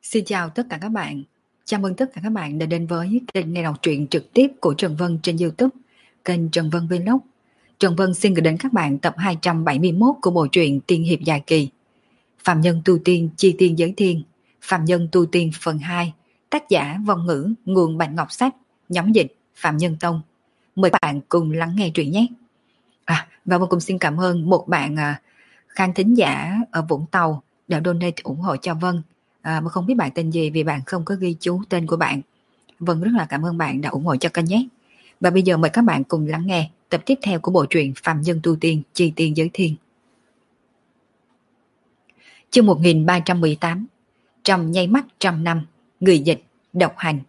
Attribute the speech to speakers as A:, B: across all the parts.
A: Xin chào tất cả các bạn. Chào mừng tất cả các bạn đã đến với kênh nghe đọc truyện trực tiếp của Trần Vân trên YouTube, kênh Trần Vân Vlog. Trần Vân xin gửi đến các bạn tập 271 của bộ truyện Tiên hiệp dài kỳ. Phạm nhân tu tiên chi tiên giới thiên, Phạm nhân tu tiên phần 2, tác giả Vong Ngữ, nguồn Bạch Ngọc Sách, nhóm dịch Phạm Nhân Tông. Mời các bạn cùng lắng nghe truyện nhé. Và Vân cũng xin cảm ơn một bạn khán thính giả ở Vũng Tàu đã donate ủng hộ cho Vân. Mà không biết bạn tên gì vì bạn không có ghi chú tên của bạn. Vân rất là cảm ơn bạn đã ủng hộ cho kênh nhé. Và bây giờ mời các bạn cùng lắng nghe tập tiếp theo của bộ truyện Phạm nhân tu tiên chi tiên giới thiên. Chương 1318. Trong nháy mắt trăm năm. Người dịch độc hành.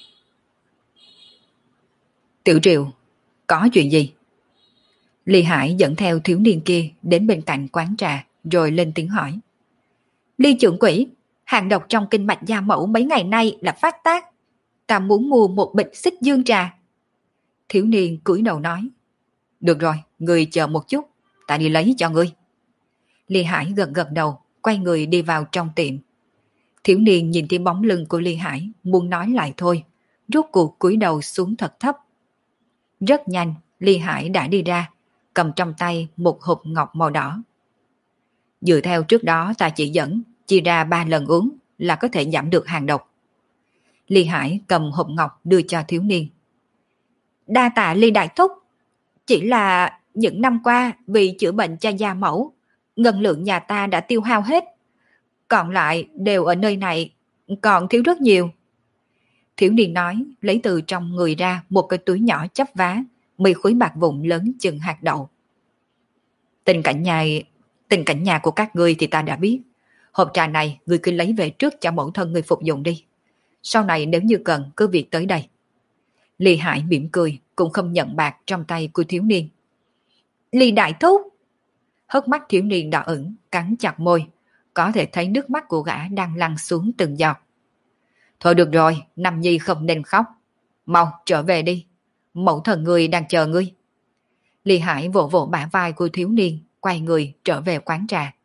A: Tiểu Triệu, có chuyện gì? Lý Hải dẫn theo thiếu niên kia đến bên cạnh quán trà rồi lên tiếng hỏi. Ly trưởng quỹ, hàng độc trong kinh mạch gia mẫu mấy ngày nay là phát tác. Ta muốn mua một bịch xích dương trà. Thiếu niên cúi đầu nói. Được rồi, ngươi chờ một chút, ta đi lấy cho ngươi. Lý Hải gật gật đầu, quay người đi vào trong tiệm. Thiếu niên nhìn thấy bóng lưng của Lý Hải, muốn nói lại thôi, rốt cuộc cúi đầu xuống thật thấp. Rất nhanh, Lý Hải đã đi ra, cầm trong tay một hộp ngọc màu đỏ. Dựa theo trước đó ta chỉ dẫn, chia ra 3 lần uống là có thể giảm được hàng độc. Lý Hải cầm hộp ngọc đưa cho thiếu niên. Đa tạ Lý Đại Thúc, chỉ là những năm qua vì chữa bệnh cho gia mẫu, ngân lượng nhà ta đã tiêu hao hết. Còn lại đều ở nơi này, còn thiếu rất nhiều. Thiếu niên nói, lấy từ trong người ra một cái túi nhỏ chắp vá, 10 khối bạc vụn lớn chừng hạt đậu. Tình cảnh nhà của các ngươi thì ta đã biết. Hộp trà này ngươi cứ lấy về trước cho mẫu thân ngươi phục dụng đi. Sau này nếu như cần cứ việc tới đây. Lý Hải mỉm cười, cũng không nhận bạc trong tay của thiếu niên. Lý Đại Thúc! Hốc mắt thiếu niên đỏ ửng, cắn chặt môi. Có thể thấy nước mắt của gã đang lăn xuống từng giọt. Thôi được rồi, Nam Nhi không nên khóc. Mau trở về đi. Mẫu thần ngươi đang chờ ngươi. Lý Hải vỗ vỗ bả vai của thiếu niên, quay người trở về quán trà.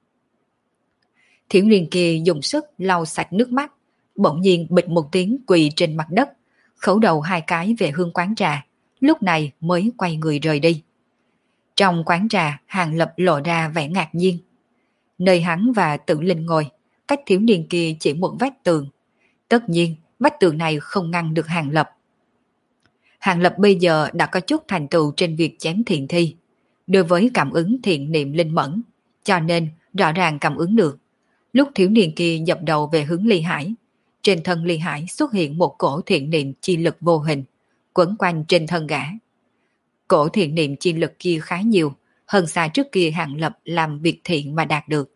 A: Thiếu niên kia dùng sức lau sạch nước mắt, bỗng nhiên bịch một tiếng quỳ trên mặt đất, khấu đầu 2 cái về hướng quán trà, lúc này mới quay người rời đi. Trong quán trà, Hàng Lập lộ ra vẻ ngạc nhiên. Nơi hắn và Tử Linh ngồi, cách thiếu niên kia chỉ một vách tường. Tất nhiên, vách tường này không ngăn được Hàng Lập. Hàng Lập bây giờ đã có chút thành tựu trên việc chém thiện thi. Đối với cảm ứng thiện niệm linh mẫn, cho nên rõ ràng cảm ứng được. Lúc thiếu niên kia dập đầu về hướng Lý Hải, trên thân Lý Hải xuất hiện một cổ thiện niệm chi lực vô hình, quấn quanh trên thân gã. Cổ thiện niệm chi lực kia khá nhiều, hơn xa trước kia Hàng Lập làm việc thiện mà đạt được.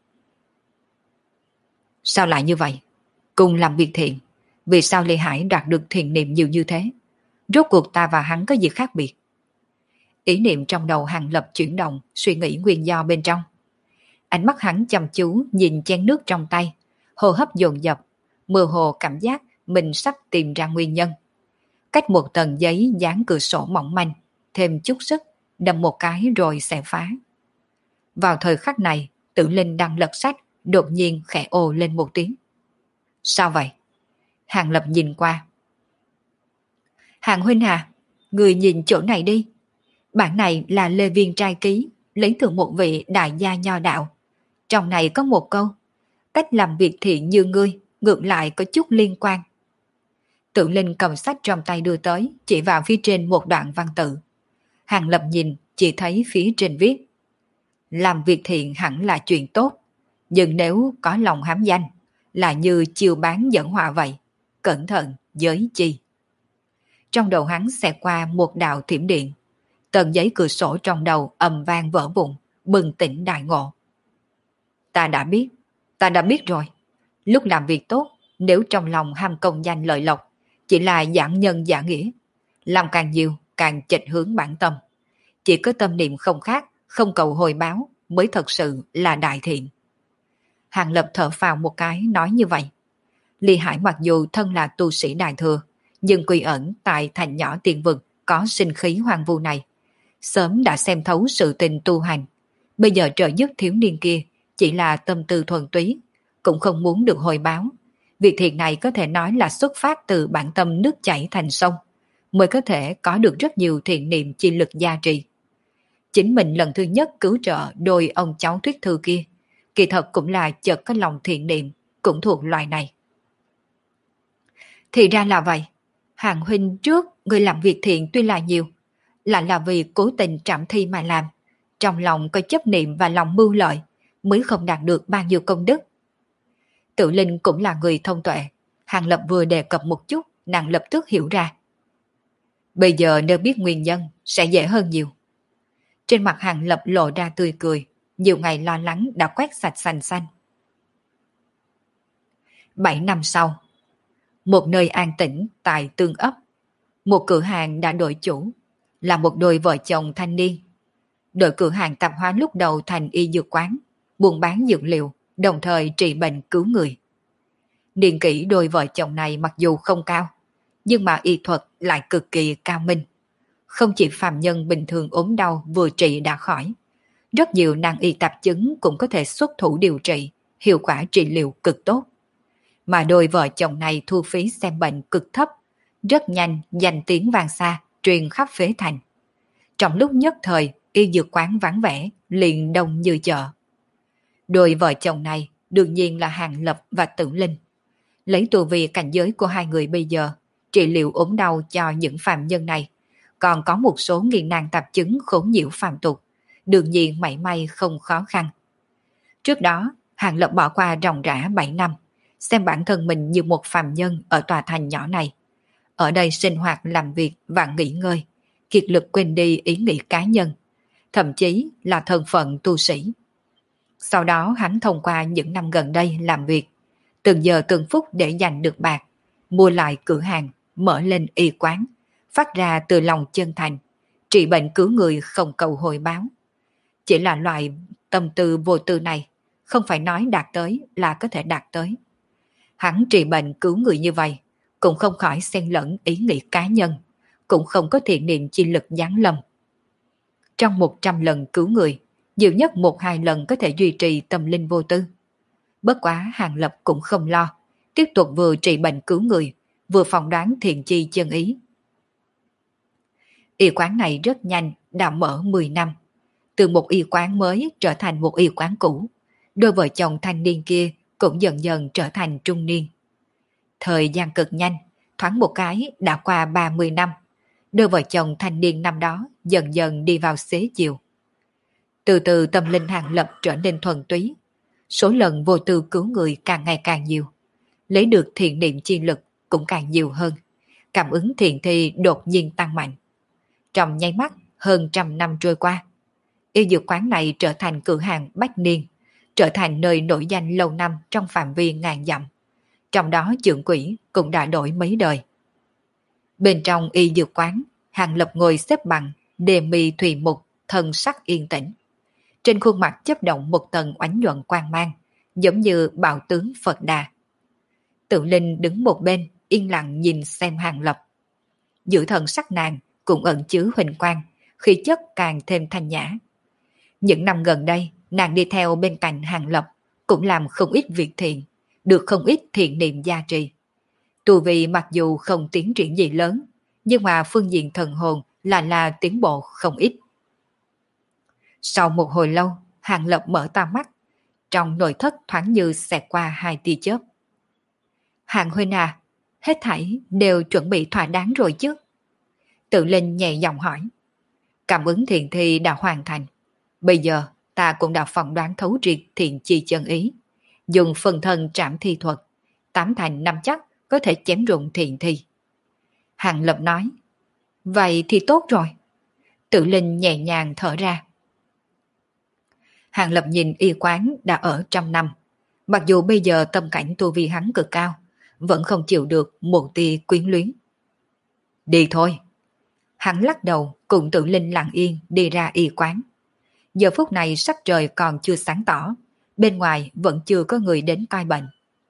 A: Sao lại như vậy? Cùng làm việc thiện, vì sao Lý Hải đạt được thiện niệm nhiều như thế? Rốt cuộc ta và hắn có gì khác biệt? Ý niệm trong đầu Hàng Lập chuyển động, suy nghĩ nguyên do bên trong. Ánh mắt hắn chăm chú nhìn chén nước trong tay, hô hấp dồn dập, mơ hồ cảm giác mình sắp tìm ra nguyên nhân. Cách một tầng giấy dán cửa sổ mỏng manh, thêm chút sức, đâm một cái rồi sẽ phá. Vào thời khắc này, Tử Linh đang lật sách, đột nhiên khẽ ồ lên một tiếng. Sao vậy? Hàng Lập nhìn qua. Hàng huynh à, người nhìn chỗ này đi. Bản này là Lê Viên trai ký, lấy từ một vị đại gia nho đạo. Trong này có một câu, cách làm việc thiện như ngươi, ngược lại có chút liên quan. Tử Linh cầm sách trong tay đưa tới, chỉ vào phía trên một đoạn văn tự. Hàng Lập nhìn, chỉ thấy phía trên viết. Làm việc thiện hẳn là chuyện tốt, nhưng nếu có lòng hám danh, là như chiêu bán dẫn họa vậy. Cẩn thận, giới chi. Trong đầu hắn xẹt qua một đạo thiểm điện. Tờ giấy cửa sổ trong đầu ầm vang vỡ vụn, bừng tỉnh đại ngộ. Ta đã biết rồi. Lúc làm việc tốt, nếu trong lòng ham công danh lợi lộc, chỉ là giảng nhân giả nghĩa. Làm càng nhiều, càng chệch hướng bản tâm. Chỉ có tâm niệm không khác, không cầu hồi báo, mới thật sự là đại thiện. Hàng Lập thở phào một cái nói như vậy. Lý Hải mặc dù thân là tu sĩ đại thừa, nhưng quy ẩn tại thành nhỏ tiền vực có sinh khí hoang vu này. Sớm đã xem thấu sự tình tu hành. Bây giờ trợ giúp thiếu niên kia chỉ là tâm tư thuần túy, cũng không muốn được hồi báo. Việc thiện này có thể nói là xuất phát từ bản tâm nước chảy thành sông, mới có thể có được rất nhiều thiện niệm chi lực gia trì. Chính mình lần thứ nhất cứu trợ đôi ông cháu Thuyết Thư kia, kỳ thật cũng là chợt có lòng thiện niệm, cũng thuộc loài này. Thì ra là vậy, Hàng huynh trước người làm việc thiện tuy là nhiều, lại là vì cố tình trảm thi mà làm, trong lòng có chấp niệm và lòng mưu lợi, mới không đạt được bao nhiêu công đức. Tự Linh cũng là người thông tuệ, Hàng Lập vừa đề cập một chút, nàng lập tức hiểu ra. Bây giờ nếu biết nguyên nhân, sẽ dễ hơn nhiều. Trên mặt Hàng Lập lộ ra tươi cười, nhiều ngày lo lắng đã quét sạch sành xanh. 7 năm sau, một nơi an tĩnh tại Tương Ấp, một cửa hàng đã đổi chủ, là một đôi vợ chồng thanh niên. Đội cửa hàng tạp hóa lúc đầu thành y dược quán, buôn bán dược liệu, đồng thời trị bệnh cứu người. Niên kỷ đôi vợ chồng này mặc dù không cao, nhưng mà y thuật lại cực kỳ cao minh. Không chỉ phàm nhân bình thường ốm đau vừa trị đã khỏi, rất nhiều nan y tạp chứng cũng có thể xuất thủ điều trị, hiệu quả trị liệu cực tốt. Mà đôi vợ chồng này thu phí xem bệnh cực thấp, rất nhanh danh tiếng vang xa, truyền khắp phế thành. Trong lúc nhất thời, y dược quán vắng vẻ, liền đông như chợ. Đôi vợ chồng này đương nhiên là Hàng Lập và Tử Linh. Lấy tu vi cảnh giới của hai người bây giờ, trị liệu ốm đau cho những phàm nhân này, còn có một số nghi nan tạp chứng khốn nhiễu phàm tục, đương nhiên mảy may không khó khăn. Trước đó, Hàng Lập bỏ qua ròng rã 7 năm, xem bản thân mình như một phàm nhân ở tòa thành nhỏ này. Ở đây sinh hoạt làm việc và nghỉ ngơi, kiệt lực quên đi ý nghĩ cá nhân, thậm chí là thân phận tu sĩ. Sau đó hắn thông qua những năm gần đây làm việc, từng giờ từng phút để giành được bạc, mua lại cửa hàng, mở lên y quán, phát ra từ lòng chân thành, trị bệnh cứu người không cầu hồi báo. Chỉ là loại tâm tư vô tư này, không phải nói đạt tới là có thể đạt tới. Hắn trị bệnh cứu người như vậy, cũng không khỏi xen lẫn ý nghĩ cá nhân, cũng không có thiện niệm chi lực giáng lâm. Trong 100 lần cứu người, nhiều nhất 1-2 lần có thể duy trì tâm linh vô tư. Bất quá Hàng Lập cũng không lo, tiếp tục vừa trị bệnh cứu người, vừa phỏng đoán thiện chi chân ý. Y quán này rất nhanh, đã mở 10 năm. Từ một y quán mới trở thành một y quán cũ, đôi vợ chồng thanh niên kia cũng dần dần trở thành trung niên. Thời gian cực nhanh, thoáng một cái đã qua 30 năm. Đôi vợ chồng thanh niên năm đó dần dần đi vào xế chiều. Từ từ tâm linh Hàng Lập trở nên thuần túy. Số lần vô tư cứu người càng ngày càng nhiều. Lấy được thiện niệm chi lực cũng càng nhiều hơn. Cảm ứng thiện thi đột nhiên tăng mạnh. Trong nháy mắt hơn 100 năm trôi qua, y dược quán này trở thành cửa hàng bách niên, trở thành nơi nổi danh lâu năm trong phạm vi ngàn dặm. Trong đó trưởng quỹ cũng đã đổi mấy đời. Bên trong y dược quán, Hàng Lập ngồi xếp bằng, đề mì thùy mục, thân sắc yên tĩnh. Trên khuôn mặt chấp động một tầng oánh nhuận quang mang, giống như bạo tướng Phật Đà. Tự Linh đứng một bên, yên lặng nhìn xem Hàng Lập. Giữa thần sắc nàng cũng ẩn chứa huỳnh quang, khí chất càng thêm thanh nhã. Những năm gần đây, nàng đi theo bên cạnh Hàng Lập, cũng làm không ít việc thiện, được không ít thiện niệm gia trì. Tu vi mặc dù không tiến triển gì lớn, nhưng mà phương diện thần hồn là tiến bộ không ít. Sau một hồi lâu, Hàng Lập mở to mắt, trong nội thất thoáng như xẹt qua 2 tia chớp. Hàng huynh à, hết thảy đều chuẩn bị thỏa đáng rồi chứ? Tự Linh nhẹ giọng hỏi. Cảm ứng thiện thi đã hoàn thành. Bây giờ ta cũng đã phỏng đoán thấu triệt thiện chi chân ý. Dùng phần thân trảm thi thuật, 8 thành 5 chắc có thể chém rụng thiện thi. Hàng Lập nói. Vậy thì tốt rồi. Tự Linh nhẹ nhàng thở ra. Hàng Lập nhìn y quán đã ở trăm năm. Mặc dù bây giờ tâm cảnh tu vi hắn cực cao, vẫn không chịu được một tia quyến luyến. Đi thôi. Hắn lắc đầu cùng Tự Linh lặng yên đi ra y quán. Giờ phút này sắc trời còn chưa sáng tỏ, bên ngoài vẫn chưa có người đến coi bệnh.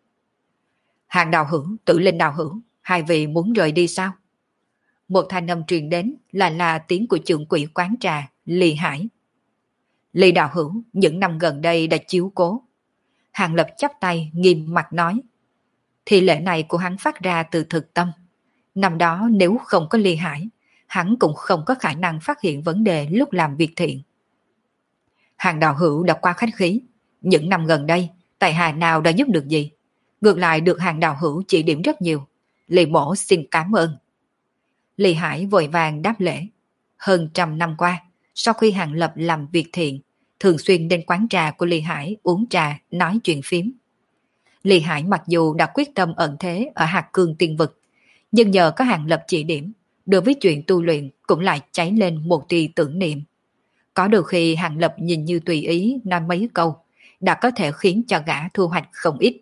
A: Hàng đạo hữu, Tự Linh đạo hữu, hai vị muốn rời đi sao? Một thanh âm truyền đến là tiếng của trưởng quỹ quán trà, Lý Hải. Lý đạo hữu, những năm gần đây đã chiếu cố. Hàng Lập chắp tay nghiêm mặt nói. thì lễ này của hắn phát ra từ thực tâm. Năm đó nếu không có Ly Hải, hắn cũng không có khả năng phát hiện vấn đề lúc làm việc thiện. Hàng đạo hữu đã qua khách khí. Những năm gần đây, tại hạ nào đã giúp được gì? Ngược lại được hàng đạo hữu chỉ điểm rất nhiều. Lì mổ xin cảm ơn. Lì Hải vội vàng đáp lễ. Hơn 100 năm qua, sau khi Hàng Lập làm việc thiện, thường xuyên đến quán trà của Lì Hải uống trà, nói chuyện phím. Lì Hải mặc dù đã quyết tâm ẩn thế ở Hạt Cương Tiên Vực, nhưng nhờ có Hàng Lập chỉ điểm, đối với chuyện tu luyện cũng lại cháy lên một tia tưởng niệm. Có đôi khi Hàng Lập nhìn như tùy ý nói mấy câu, đã có thể khiến cho gã thu hoạch không ít.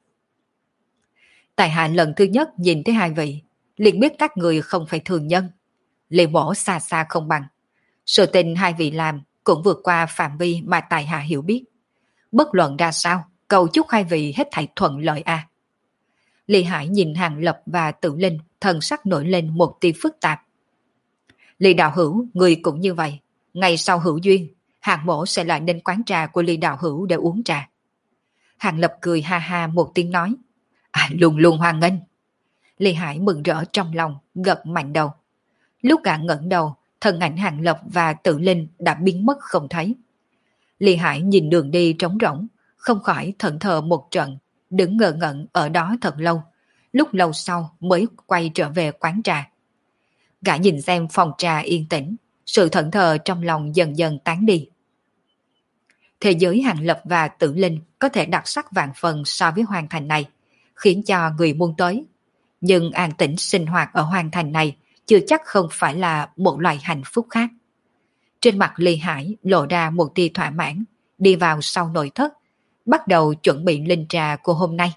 A: Tại hạ lần thứ nhất nhìn thấy hai vị, liền biết các người không phải thường nhân. Lì mổ xa xa không bằng. Sự tình hai vị làm cũng vượt qua phạm vi mà tại hạ hiểu biết. Bất luận ra sao, cầu chúc hai vị hết thảy thuận lợi a. Lì Hải nhìn Hàng Lập và Tự Linh, thần sắc nổi lên một tia phức tạp. Lì đạo hữu, người cũng như vậy. Ngày sau hữu duyên, Hàng mổ sẽ lại đến quán trà của Lì đạo hữu để uống trà. Hàng Lập cười ha ha một tiếng nói. Luôn luôn hoan nghênh. Lì Hải mừng rỡ trong lòng, gật mạnh đầu. Lúc gã ngẩng đầu, thân ảnh Hàng Lập và Tự Linh đã biến mất không thấy. Lì Hải nhìn đường đi trống rỗng, không khỏi thẫn thờ một trận, đứng ngơ ngẩn ở đó thật lâu. Lúc lâu sau mới quay trở về quán trà. Gã nhìn xem phòng trà yên tĩnh, sự thẫn thờ trong lòng dần dần tán đi. Thế giới Hàng Lập và Tự Linh có thể đặc sắc vạn phần so với hoàn thành này, khiến cho người muốn tới. Nhưng an tĩnh sinh hoạt ở hoàn thành này chưa chắc không phải là một loại hạnh phúc khác. Trên mặt Lì Hải lộ ra một tia thỏa mãn, đi vào sau nội thất, bắt đầu chuẩn bị linh trà của hôm nay.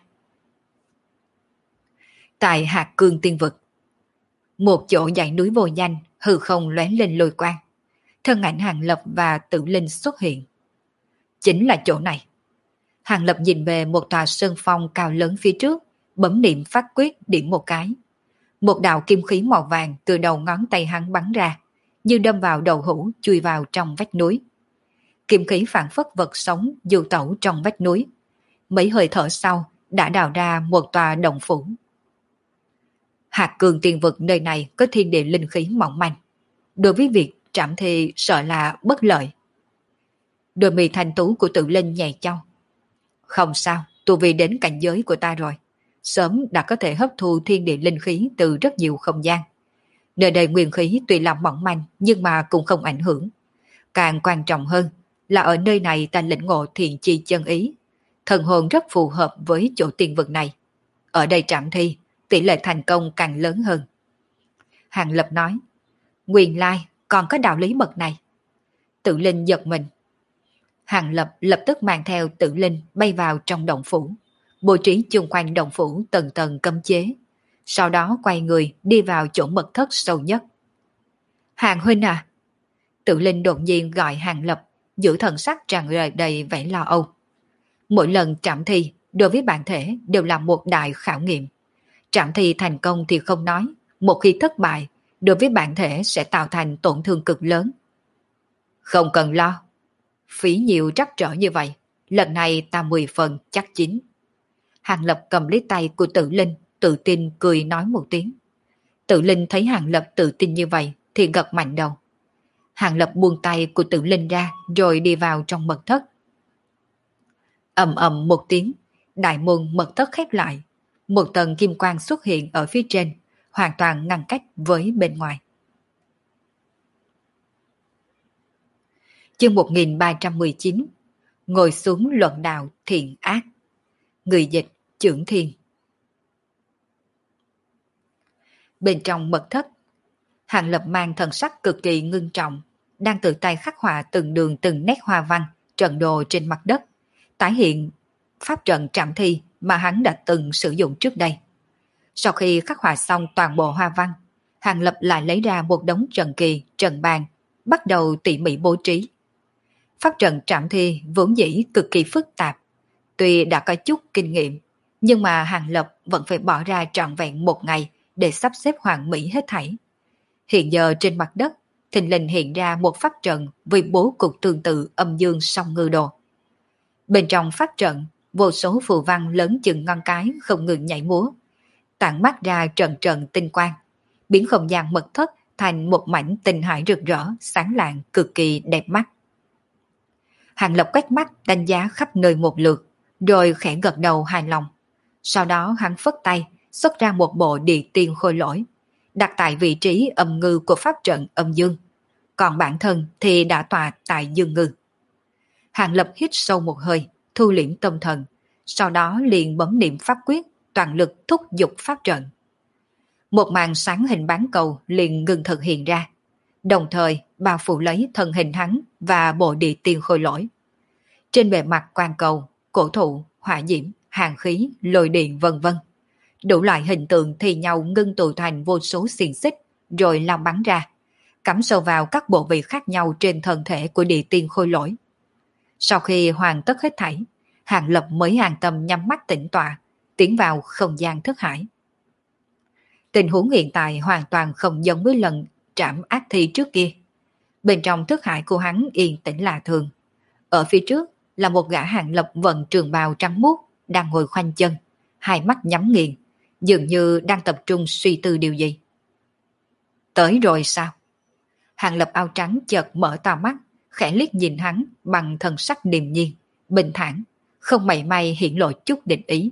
A: Tại Hạt Cương Tiên Vực, một chỗ dãy núi vô danh, hư không lóe lên lôi quang. Thân ảnh Hàng Lập và Tự Linh xuất hiện. Chính là chỗ này. Hàng Lập nhìn về một tòa sơn phong cao lớn phía trước, bấm niệm phát quyết điểm một cái. Một đạo kim khí màu vàng từ đầu ngón tay hắn bắn ra, như đâm vào đầu hũ chui vào trong vách núi. Kim khí phản phất vật sống du tẩu trong vách núi. Mấy hơi thở sau đã đào ra một tòa động phủ. Hạt Cường Tiên Vực nơi này có thiên địa linh khí mỏng manh. Đối với việc trảm thì sợ là bất lợi. Đôi mì thanh tú của Tự Linh nhẹ châu. Không sao, tu vi đến cảnh giới của ta rồi. Sớm đã có thể hấp thu thiên địa linh khí từ rất nhiều không gian. Nơi đây nguyên khí tuy là mỏng manh nhưng mà cũng không ảnh hưởng. Càng quan trọng hơn là ở nơi này ta lĩnh ngộ thiện chi chân ý. Thần hồn rất phù hợp với chỗ tiên vực này. Ở đây trảm thi, tỷ lệ thành công càng lớn hơn. Hàng Lập nói, nguyên lai còn có đạo lý bậc này. Tự Linh giật mình. Hàng Lập lập tức mang theo Tự Linh bay vào trong động phủ, bố trí chung quanh động phủ tầng tầng cấm chế, sau đó quay người đi vào chỗ mật thất sâu nhất. Hàng huynh à! Tự Linh đột nhiên gọi Hàng Lập, giữ thần sắc tràn đầy vẻ lo âu. Mỗi lần trảm thi đối với bản thể đều là một đại khảo nghiệm. Trảm thi thành công thì không nói, một khi thất bại, đối với bản thể sẽ tạo thành tổn thương cực lớn. Không cần lo. Phí nhiều trắc trở như vậy, lần này ta 10 phần chắc chín. Hàng Lập cầm lấy tay của Tự Linh, tự tin cười nói một tiếng. Tự Linh thấy Hàng Lập tự tin như vậy thì gật mạnh đầu. Hàng Lập buông tay của Tự Linh ra rồi đi vào trong mật thất. Ầm ầm một tiếng, đại môn mật thất khép lại. Một tầng kim quang xuất hiện ở phía trên, hoàn toàn ngăn cách với bên ngoài. Chương 1319. Ngồi xuống luận đạo thiện ác. Người dịch Chưởng Thiên. Bên trong mật thất, Hàng Lập mang thần sắc cực kỳ ngưng trọng, đang tự tay khắc họa từng đường từng nét hoa văn, trận đồ trên mặt đất, tái hiện pháp trận trảm thi mà hắn đã từng sử dụng trước đây. Sau khi khắc họa xong toàn bộ hoa văn, Hàng Lập lại lấy ra một đống trận kỳ, trận bàn, bắt đầu tỉ mỉ bố trí. Pháp trận trảm thi vốn dĩ cực kỳ phức tạp, tuy đã có chút kinh nghiệm, nhưng mà Hàng Lập vẫn phải bỏ ra trọn vẹn một ngày để sắp xếp hoàn mỹ hết thảy. Hiện giờ trên mặt đất, thình lình hiện ra một pháp trận với bố cục tương tự âm dương song ngư đồ. Bên trong pháp trận vô số phù văn lớn chừng ngón cái không ngừng nhảy múa, tản mắt ra trận trận tinh quang, biến không gian mật thất thành một mảnh tinh hải rực rỡ, sáng lạng, cực kỳ đẹp mắt. Hàng Lập quét mắt đánh giá khắp nơi một lượt, rồi khẽ gật đầu hài lòng. Sau đó hắn phất tay, xuất ra một bộ địa tiên khôi lỗi, đặt tại vị trí âm ngư của pháp trận âm dương. Còn bản thân thì đã tọa tại dương ngư. Hàng Lập hít sâu một hơi, thu liễm tâm thần, sau đó liền bấm niệm pháp quyết, toàn lực thúc giục pháp trận. Một màn sáng hình bán cầu liền ngừng thực hiện ra, đồng thời bao phủ lấy thân hình hắn và bộ địa tiên khôi lỗi. Trên bề mặt quan cầu, cổ thụ, hỏa diễm, hàn khí, lôi điện vân vân, đủ loại hình tượng thì nhau ngưng tụ thành vô số xiềng xích, rồi lao bắn ra, cắm sâu vào các bộ vị khác nhau trên thân thể của địa tiên khôi lỗi. Sau khi hoàn tất hết thảy, Hàng Lập mới an tâm nhắm mắt tĩnh tọa, tiến vào không gian thức hải. Tình huống hiện tại hoàn toàn không giống với lần trảm ác thi trước kia. Bên trong thức hải của hắn yên tĩnh lạ thường. Ở phía trước là một gã Hàng Lập vận trường bào trắng muốt đang ngồi khoanh chân, hai mắt nhắm nghiền, dường như đang tập trung suy tư điều gì. Tới rồi sao? Hàng Lập áo trắng chợt mở to mắt, khẽ liếc nhìn hắn bằng thần sắc điềm nhiên, bình thản, không mảy may hiển lộ chút định ý.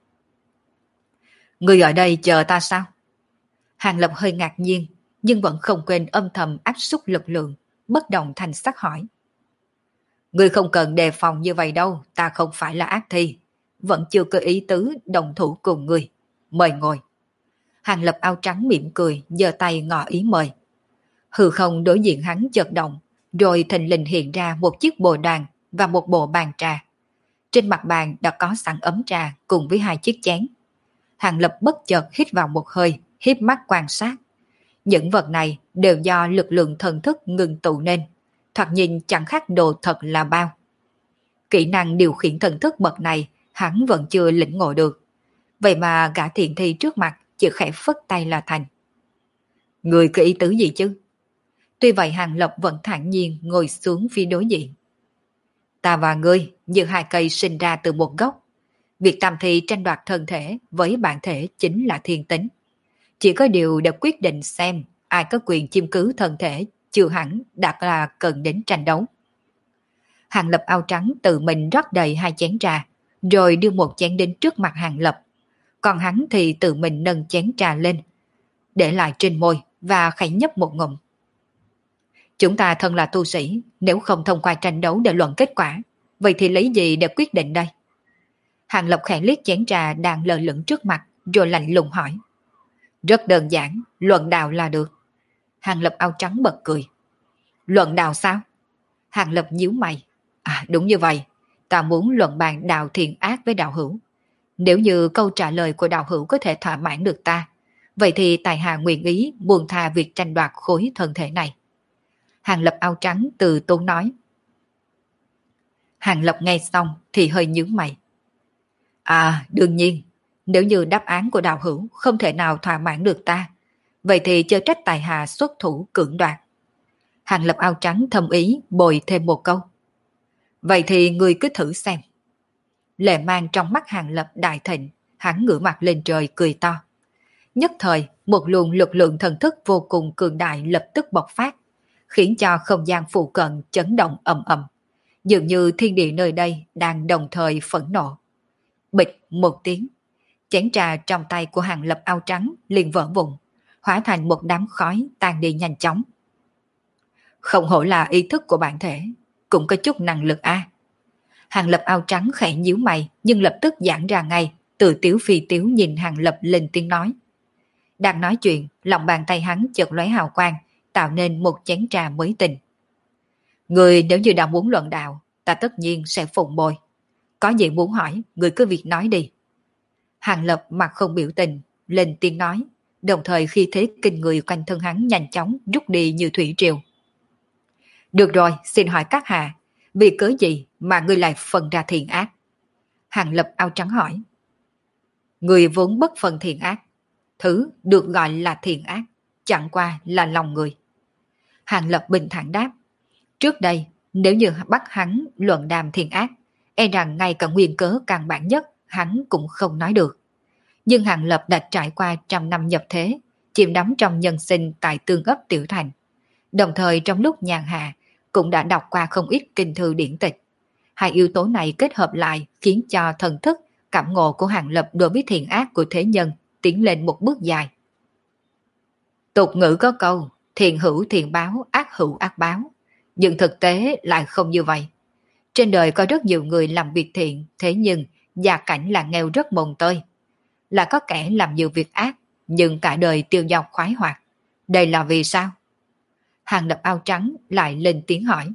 A: Người ở đây chờ ta sao? Hàng Lập hơi ngạc nhiên, nhưng vẫn không quên âm thầm áp suất lực lượng, bất động thành sắc hỏi. Người không cần đề phòng như vậy đâu, ta không phải là ác thi, vẫn chưa có ý tứ đồng thủ cùng người. Mời ngồi. Hàng Lập áo trắng mỉm cười, giơ tay ngỏ ý mời. Hư không đối diện hắn chợt động, rồi thình lình hiện ra một chiếc bồ đoàn và một bộ bàn trà. Trên mặt bàn đã có sẵn ấm trà cùng với hai chiếc chén. Hàng Lập bất chợt hít vào một hơi, híp mắt quan sát. Những vật này đều do lực lượng thần thức ngừng tụ nên, thoạt nhìn chẳng khác đồ thật là bao. Kỹ năng điều khiển thần thức bậc này hắn vẫn chưa lĩnh ngộ được. Vậy mà gã thiện thi trước mặt chỉ khẽ phất tay là thành. Người có ý tứ gì chứ? Tuy vậy Hàng Lập vẫn thản nhiên ngồi xuống phía đối diện. Ta và ngươi như hai cây sinh ra từ một gốc. Việc tam thi tranh đoạt thân thể với bản thể chính là thiên tính. Chỉ có điều để quyết định xem ai có quyền chiếm cứ thân thể chưa hẳn đã là cần đến tranh đấu. Hàng Lập áo trắng tự mình rót đầy hai chén trà, rồi đưa một chén đến trước mặt Hàng Lập. Còn hắn thì tự mình nâng chén trà lên, để lại trên môi và khẽ nhấp một ngụm. Chúng ta thân là tu sĩ, nếu không thông qua tranh đấu để luận kết quả, vậy thì lấy gì để quyết định đây? Hàng Lập khẽ liếc chén trà đang lơ lửng trước mặt, rồi lạnh lùng hỏi. Rất đơn giản, luận đạo là được. Hàng Lập áo trắng bật cười. Luận đạo sao? Hàng Lập nhíu mày. À đúng như vậy, ta muốn luận bàn đạo thiện ác với đạo hữu. Nếu như câu trả lời của đạo hữu có thể thỏa mãn được ta, vậy thì tài hạ nguyện ý buông tha việc tranh đoạt khối thân thể này. Hàng Lập áo trắng từ tốn nói. Hàng Lập nghe xong thì hơi nhướng mày. À đương nhiên, nếu như đáp án của đạo hữu không thể nào thỏa mãn được ta, vậy thì chớ trách tài hạ xuất thủ cưỡng đoạt. Hàng Lập áo trắng thầm ý bồi thêm một câu. Vậy thì ngươi cứ thử xem. Lệ mang trong mắt Hàng Lập đại thịnh, hắn ngửa mặt lên trời cười to. Nhất thời, một luồng lực lượng thần thức vô cùng cường đại lập tức bộc phát, khiến cho không gian phụ cận chấn động ầm ầm. Dường như thiên địa nơi đây đang đồng thời phẫn nộ. Bịch một tiếng, chén trà trong tay của Hàng Lập áo trắng liền vỡ vụn, hóa thành một đám khói tan đi nhanh chóng. Không hổ là ý thức của bản thể, cũng có chút năng lực a. Hàng Lập áo trắng khẽ nhíu mày nhưng lập tức giãn ra ngay, từ tiếu phi tiếu nhìn Hàng Lập lên tiếng nói. Đang nói chuyện, lòng bàn tay hắn chợt lóe hào quang, tạo nên một chén trà mới tình. Người nếu như đã muốn luận đạo, ta tất nhiên sẽ phụng bồi. Có gì muốn hỏi, người cứ việc nói đi. Hàng Lập mặt không biểu tình, lên tiếng nói, đồng thời khi thế kinh người quanh thân hắn nhanh chóng rút đi như thủy triều. Được rồi, xin hỏi các hạ, vì cớ gì mà ngươi lại phân ra thiện ác? Hàng Lập áo trắng hỏi. Người vốn bất phân thiện ác, thứ được gọi là thiện ác, chẳng qua là lòng người. Hàng Lập bình thản đáp, trước đây nếu như bắt hắn luận đàm thiện ác, e rằng ngay cả nguyên cớ căn bản nhất hắn cũng không nói được. Nhưng Hàng Lập đã trải qua trăm năm nhập thế, chìm đắm trong nhân sinh tại tương ấp tiểu thành. Đồng thời trong lúc nhàn hạ cũng đã đọc qua không ít kinh thư điển tịch. Hai yếu tố này kết hợp lại khiến cho thần thức, cảm ngộ của Hàng Lập đối với thiện ác của thế nhân tiến lên một bước dài. Tục ngữ có câu, thiện hữu thiện báo, ác hữu ác báo. Nhưng thực tế lại không như vậy. Trên đời có rất nhiều người làm việc thiện, thế nhưng gia cảnh là nghèo rất mồng tơi. Là có kẻ làm nhiều việc ác, nhưng cả đời tiêu dao khoái hoạt. Đây là vì sao? Hàng Lập áo trắng lại lên tiếng hỏi.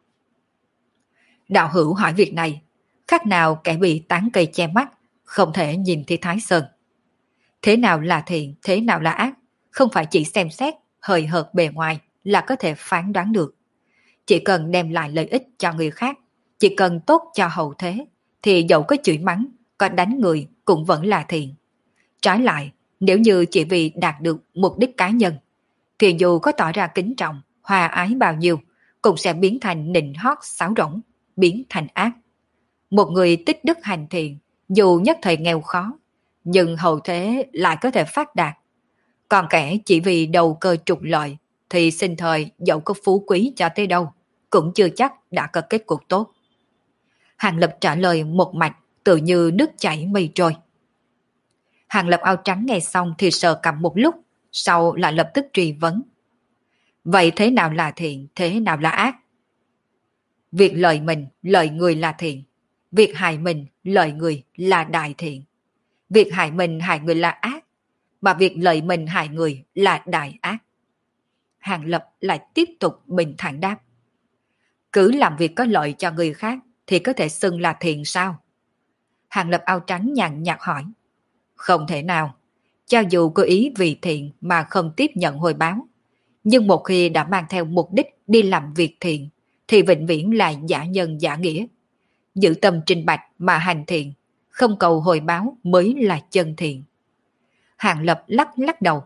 A: Đạo hữu hỏi việc này, khác nào kẻ bị tán cây che mắt, không thể nhìn thấy Thái Sơn. Thế nào là thiện, thế nào là ác, không phải chỉ xem xét, hời hợt bề ngoài là có thể phán đoán được. Chỉ cần đem lại lợi ích cho người khác, chỉ cần tốt cho hậu thế, thì dẫu có chửi mắng, có đánh người cũng vẫn là thiện. Trái lại, nếu như chỉ vì đạt được mục đích cá nhân, thì dù có tỏ ra kính trọng, hòa ái bao nhiêu, cũng sẽ biến thành nịnh hót sáo rỗng, biến thành ác. Một người tích đức hành thiện, dù nhất thời nghèo khó, nhưng hậu thế lại có thể phát đạt. Còn kẻ chỉ vì đầu cơ trục lợi, thì sinh thời dẫu có phú quý cho tới đâu, cũng chưa chắc đã có kết cục tốt. Hàng Lập trả lời một mạch, tự như nước chảy mây trôi. Hàng Lập áo trắng nghe xong thì sờ cằm một lúc, sau lại lập tức truy vấn. Vậy thế nào là thiện, thế nào là ác? Việc lợi mình, lợi người là thiện. Việc hại mình, lợi người là đại thiện. Việc hại mình, hại người là ác. Mà việc lợi mình, hại người là đại ác. Hàng Lập lại tiếp tục bình thản đáp. Cứ làm việc có lợi cho người khác thì có thể xưng là thiện sao? Hàng Lập áo trắng nhàn nhạt hỏi. Không thể nào. Cho dù có ý vì thiện mà không tiếp nhận hồi báo. Nhưng một khi đã mang theo mục đích đi làm việc thiện, thì vĩnh viễn là giả nhân giả nghĩa. Giữ tâm trình bạch mà hành thiện, không cầu hồi báo mới là chân thiện. Hàng Lập lắc lắc đầu.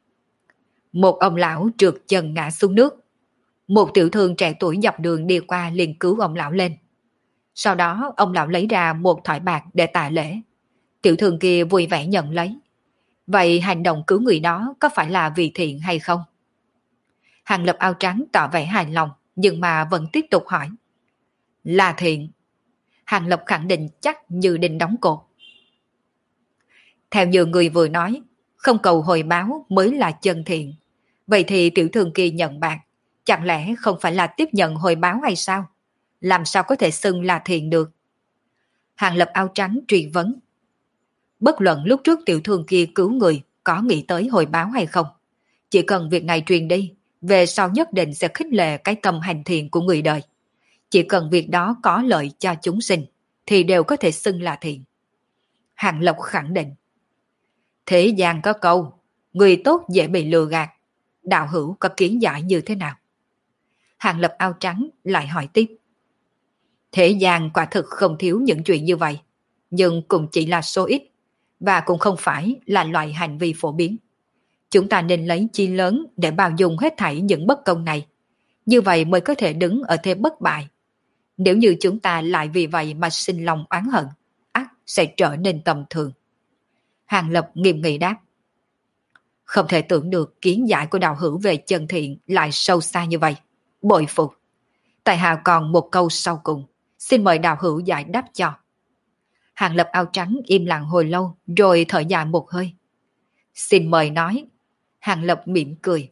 A: Một ông lão trượt chân ngã xuống nước. Một tiểu thương trẻ tuổi dọc đường đi qua liền cứu ông lão lên. Sau đó ông lão lấy ra một thỏi bạc để tạ lễ. Tiểu thương kia vui vẻ nhận lấy. Vậy hành động cứu người đó có phải là vì thiện hay không? Hàng Lập áo trắng tỏ vẻ hài lòng, nhưng mà vẫn tiếp tục hỏi. Là thiện. Hàng Lập khẳng định chắc như đinh đóng cột. Theo như người vừa nói, không cầu hồi báo mới là chân thiện. Vậy thì tiểu thương kia nhận bạc, chẳng lẽ không phải là tiếp nhận hồi báo hay sao? Làm sao có thể xưng là thiện được? Hàng Lập áo trắng truy vấn. Bất luận lúc trước tiểu thương kia cứu người có nghĩ tới hồi báo hay không, chỉ cần việc này truyền đi, về sau nhất định sẽ khích lệ cái tâm hành thiện của người đời. Chỉ cần việc đó có lợi cho chúng sinh, thì đều có thể xưng là thiện. Hàng Lập khẳng định. Thế gian có câu, người tốt dễ bị lừa gạt. Đạo hữu có kiến giải như thế nào? Hàng Lập áo trắng lại hỏi tiếp. Thế gian quả thực không thiếu những chuyện như vậy, nhưng cũng chỉ là số ít, và cũng không phải là loại hành vi phổ biến. Chúng ta nên lấy chi lớn để bao dung hết thảy những bất công này. Như vậy mới có thể đứng ở thế bất bại. Nếu như chúng ta lại vì vậy mà sinh lòng oán hận, ắt sẽ trở nên tầm thường. Hàng Lập nghiêm nghị đáp. Không thể tưởng được kiến giải của đạo hữu về chân thiện lại sâu xa như vậy. Bội phục. Tại hạ còn một câu sau cùng, xin mời đạo hữu giải đáp cho. Hàng Lập áo trắng im lặng hồi lâu rồi thở dài một hơi. Xin mời nói. Hàng Lập mỉm cười.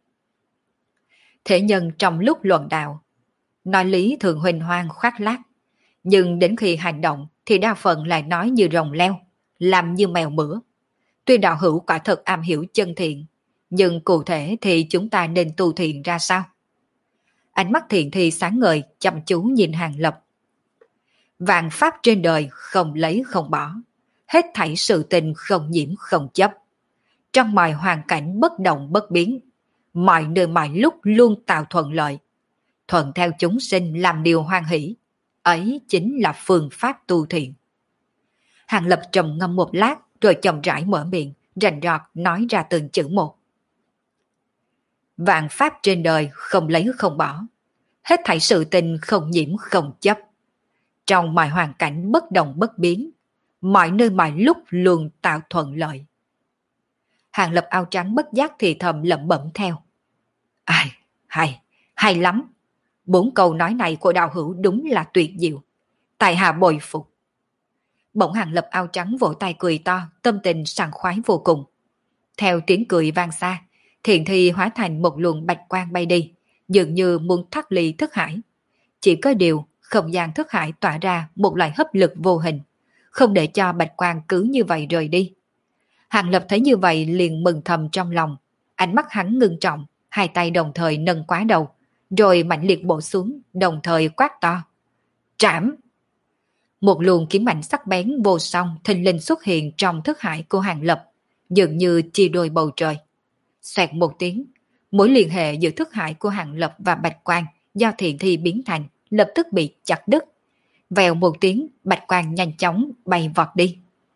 A: Thế nhân trong lúc luận đạo, nói lý thường huỳnh hoang khoác lác, nhưng đến khi hành động thì đa phần lại nói như rồng leo, làm như mèo mửa. Tuy đạo hữu quả thật am hiểu chân thiện, nhưng cụ thể thì chúng ta nên tu thiện ra sao? Ánh mắt thiện thì sáng ngời, chăm chú nhìn Hàng Lập. Vạn pháp trên đời không lấy không bỏ, hết thảy sự tình không nhiễm không chấp. Trong mọi hoàn cảnh bất động bất biến, mọi nơi mọi lúc luôn tạo thuận lợi. Thuận theo chúng sinh làm điều hoan hỷ, ấy chính là phương pháp tu thiện. Hàng Lập trầm ngâm một lát rồi chậm rãi mở miệng, rành rọt nói ra từng chữ một. Vạn pháp trên đời không lấy không bỏ, hết thảy sự tình không nhiễm không chấp. trong mọi hoàn cảnh bất động bất biến, mọi nơi mọi lúc luôn tạo thuận lợi. Hàng Lập áo trắng bất giác thì thầm lẩm bẩm theo. Ai, hay lắm. 4 câu nói này của đạo hữu đúng là tuyệt diệu. Tại hạ bội phục. Bỗng Hàng Lập áo trắng vỗ tay cười to, tâm tình sảng khoái vô cùng. Theo tiếng cười vang xa, thiện thi hóa thành một luồng bạch quang bay đi, dường như muốn thoát ly thức hải. Chỉ có điều, không gian thức hải tỏa ra một loại hấp lực vô hình, không để cho bạch quang cứ như vậy rời đi. Hàng Lập thấy như vậy liền mừng thầm trong lòng, ánh mắt hắn ngưng trọng, hai tay đồng thời nâng quá đầu, rồi mạnh liệt bổ xuống, đồng thời quát to. Trảm! Một luồng kiếm mạnh sắc bén vô song thình lình xuất hiện trong thức hải của Hàng Lập, dường như chia đôi bầu trời. Xoẹt một tiếng, mối liên hệ giữa thức hải của Hàng Lập và bạch quang do thiện thi biến thành lập tức bị chặt đứt. Vèo một tiếng, bạch quang nhanh chóng bay vọt đi.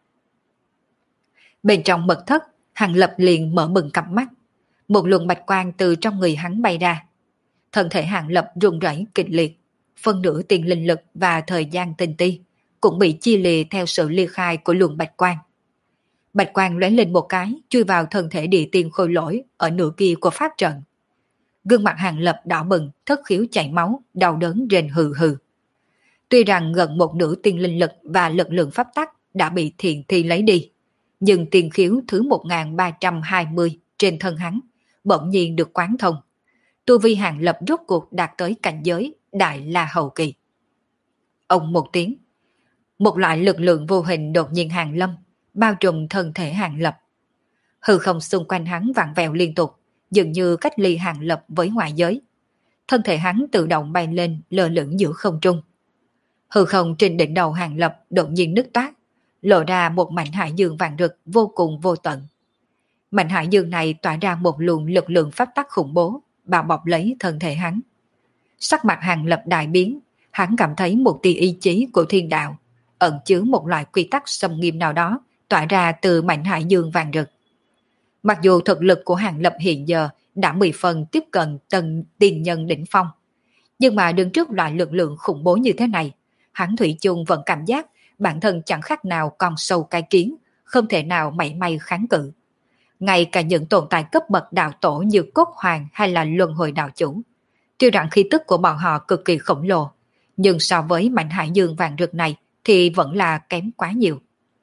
A: Bên trong mật thất, Hàng Lập liền mở bừng cặp mắt. Một luồng bạch quang từ trong người hắn bay ra. Thân thể Hàng Lập run rẩy kịch liệt, phân nửa tiền linh lực và thời gian tinh ti cũng bị chia lìa theo sự ly khai của luồng bạch quang. Bạch quang lóe lên một cái, chui vào thân thể địa tiên khôi lỗi ở nửa kia của pháp trận. Gương mặt Hàng Lập đỏ bừng, thất khiếu chảy máu, đau đớn rên hừ hừ. Tuy rằng gần một nửa tiên linh lực và lực lượng pháp tắc đã bị thiền thi lấy đi, nhưng tiền khiếu thứ 1320 trên thân hắn bỗng nhiên được quán thông. Tu vi Hàng Lập rốt cuộc đạt tới cảnh giới Đại La Hậu Kỳ. Ông một tiếng, một loại lực lượng vô hình đột nhiên hàng lâm, bao trùm thân thể Hàng Lập. Hư không xung quanh hắn vặn vẹo liên tục, dường như cách ly Hàng Lập với ngoại giới. Thân thể hắn tự động bay lên lơ lửng giữa không trung. Hư không trên đỉnh đầu Hàng Lập đột nhiên nứt toát, lộ ra một mảnh hải dương vàng rực vô cùng vô tận. Mảnh hải dương này tỏa ra một luồng lực lượng pháp tắc khủng bố, bao bọc lấy thân thể hắn. Sắc mặt Hàng Lập đại biến, hắn cảm thấy một tia ý chí của thiên đạo, ẩn chứa một loại quy tắc xâm nghiêm nào đó, tỏa ra từ mảnh hải dương vàng rực. Mặc dù thực lực của Hàng Lập hiện giờ đã 10 phần tiếp cận tầng tiên nhân đỉnh phong, nhưng mà đứng trước loại lực lượng khủng bố như thế này, hắn thủy chung vẫn cảm giác bản thân chẳng khác nào con sâu cái kiến, không thể nào mảy may kháng cự. Ngay cả những tồn tại cấp bậc đạo tổ như Cốt Hoàng hay là Luân Hồi đạo chủ, tuy rằng khí tức của bọn họ cực kỳ khổng lồ, nhưng so với mảnh hải dương vàng rực này thì vẫn là kém quá nhiều.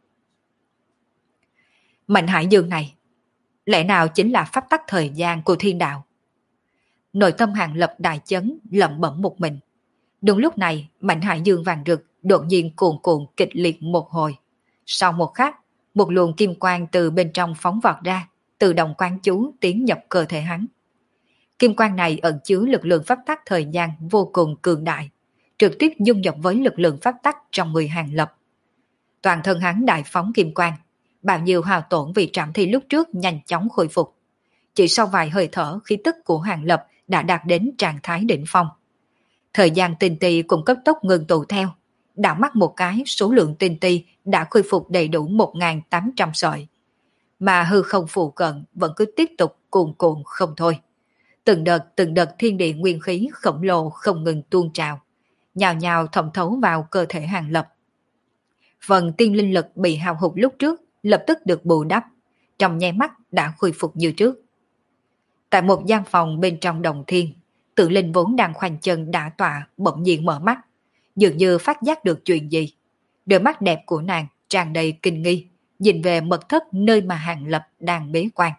A: Mảnh hải dương này, lẽ nào chính là pháp tắc thời gian của thiên đạo? Nội tâm Hàng Lập đại chấn, lẩm bẩm một mình. Đúng lúc này, mảnh hải dương vàng rực đột nhiên cuồn cuộn kịch liệt một hồi. Sau một khắc, một luồng kim quang từ bên trong phóng vọt ra, tự động quán chú tiến nhập cơ thể hắn. Kim quang này ẩn chứa lực lượng pháp tắc thời gian vô cùng cường đại, trực tiếp dung nhập với lực lượng pháp tắc trong người Hàng Lập. Toàn thân hắn đại phóng kim quang, bao nhiêu hao tổn vì trảm thi lúc trước nhanh chóng khôi phục. Chỉ sau vài hơi thở, khí tức của Hàng Lập đã đạt đến trạng thái đỉnh phong. Thời gian tinh ti cũng cấp tốc ngừng tụ theo. Đảo mắt một cái, số lượng tinh ti đã khôi phục đầy đủ 1.800 sợi. Mà hư không phụ cận vẫn cứ tiếp tục cuồn cuộn không thôi. Từng đợt thiên địa nguyên khí khổng lồ không ngừng tuôn trào, nhào nhào thẩm thấu vào cơ thể Hàng Lập. Phần tiên linh lực bị hao hụt lúc trước lập tức được bù đắp, trong nháy mắt đã khôi phục như trước. Tại một gian phòng bên trong đồng thiên, Tự Linh vốn đang khoanh chân đả tọa bỗng nhiên mở mắt, dường như phát giác được chuyện gì. Đôi mắt đẹp của nàng tràn đầy kinh nghi, nhìn về mật thất nơi mà Hàng Lập đang bế quan.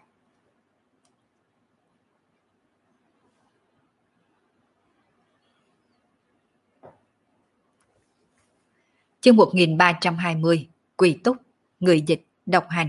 A: Chương 1320, Quỳ Túc, người dịch, độc hành.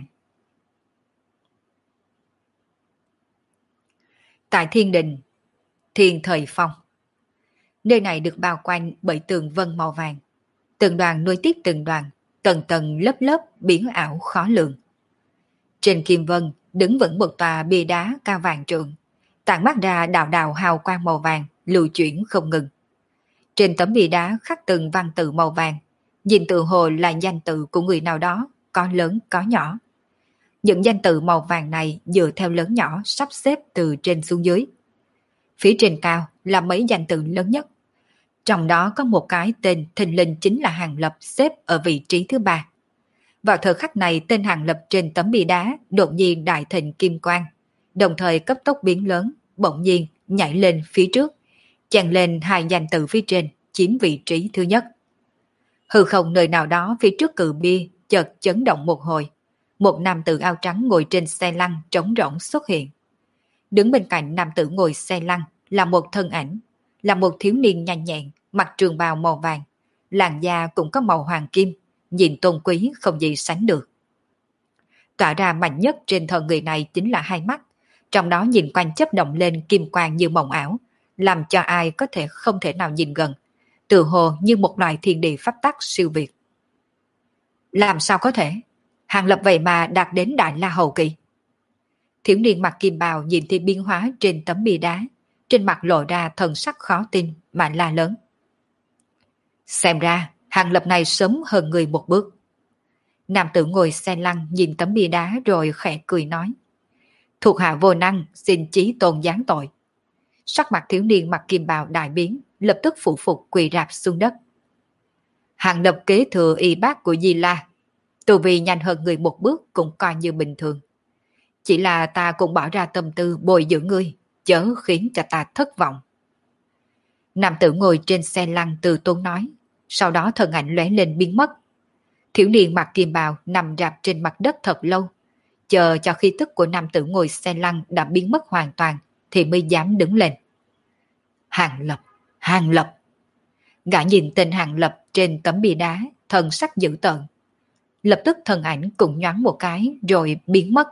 A: Tại thiên đình, Thiên Thời Phong. Nơi này được bao quanh bởi tường vân màu vàng. Từng đoàn nối tiếp từng đoàn, tầng tầng lớp lớp biến ảo khó lường. Trên kim vân đứng vững một tòa bia đá cao vàng trượng, tản mắt ra đạo đạo hào quang màu vàng lưu chuyển không ngừng. Trên tấm bia đá khắc từng văn tự màu vàng, nhìn tự hồ là danh tự của người nào đó, có lớn có nhỏ. Những danh tự màu vàng này dựa theo lớn nhỏ sắp xếp từ trên xuống dưới. Phía trên cao là mấy danh tự lớn nhất. Trong đó có một cái tên thình lình chính là Hàng Lập xếp ở vị trí thứ ba. Vào thời khắc này tên Hàng Lập trên tấm bia đá đột nhiên đại thịnh kim quang, đồng thời cấp tốc biến lớn, bỗng nhiên nhảy lên phía trước, chèn lên hai danh tự phía trên, chiếm vị trí thứ nhất. Hư không nơi nào đó phía trước cự bia chợt chấn động một hồi, một nam tử áo trắng ngồi trên xe lăn trống rỗng xuất hiện. Đứng bên cạnh nam tử ngồi xe lăn là một thân ảnh, là một thiếu niên nhanh nhẹn, mặc trường bào màu vàng, làn da cũng có màu hoàng kim, nhìn tôn quý không gì sánh được. Tỏa ra mạnh nhất trên thân người này chính là hai mắt, trong đó nhìn quanh chớp động lên kim quang như mộng ảo, làm cho ai có thể không thể nào nhìn gần, tự hồ như một loại thiên địa pháp tắc siêu việt. Làm sao có thể? Hàng Lập vậy mà đạt đến Đại La Hầu Kỳ. Thiếu niên mặc kim bào nhìn thấy biến hóa trên tấm bia đá, trên mặt lộ ra thần sắc khó tin mà la lớn. Xem ra, Hàng Lập này sớm hơn người một bước. Nam tử ngồi xe lăn nhìn tấm bia đá rồi khẽ cười nói. Thuộc hạ vô năng, xin chí tôn giáng tội. Sắc mặt thiếu niên mặc kim bào đại biến, lập tức phụ phục quỳ rạp xuống đất. Hàng Lập kế thừa y bác của Di La, tu vi nhanh hơn người một bước cũng coi như bình thường. Chỉ là ta cũng bỏ ra tâm tư bồi dưỡng ngươi, chớ khiến cho ta thất vọng. Nam tử ngồi trên xe lăn từ tốn nói, sau đó thân ảnh lóe lên biến mất. Thiếu niên mặc kim bào nằm rạp trên mặt đất thật lâu, chờ cho khí tức của nam tử ngồi xe lăn đã biến mất hoàn toàn thì mới dám đứng lên. Hàng Lập, Hàng Lập. Gã nhìn tên Hàng Lập trên tấm bia đá, thần sắc dữ tợn. Lập tức thân ảnh cũng nhoáng một cái rồi biến mất.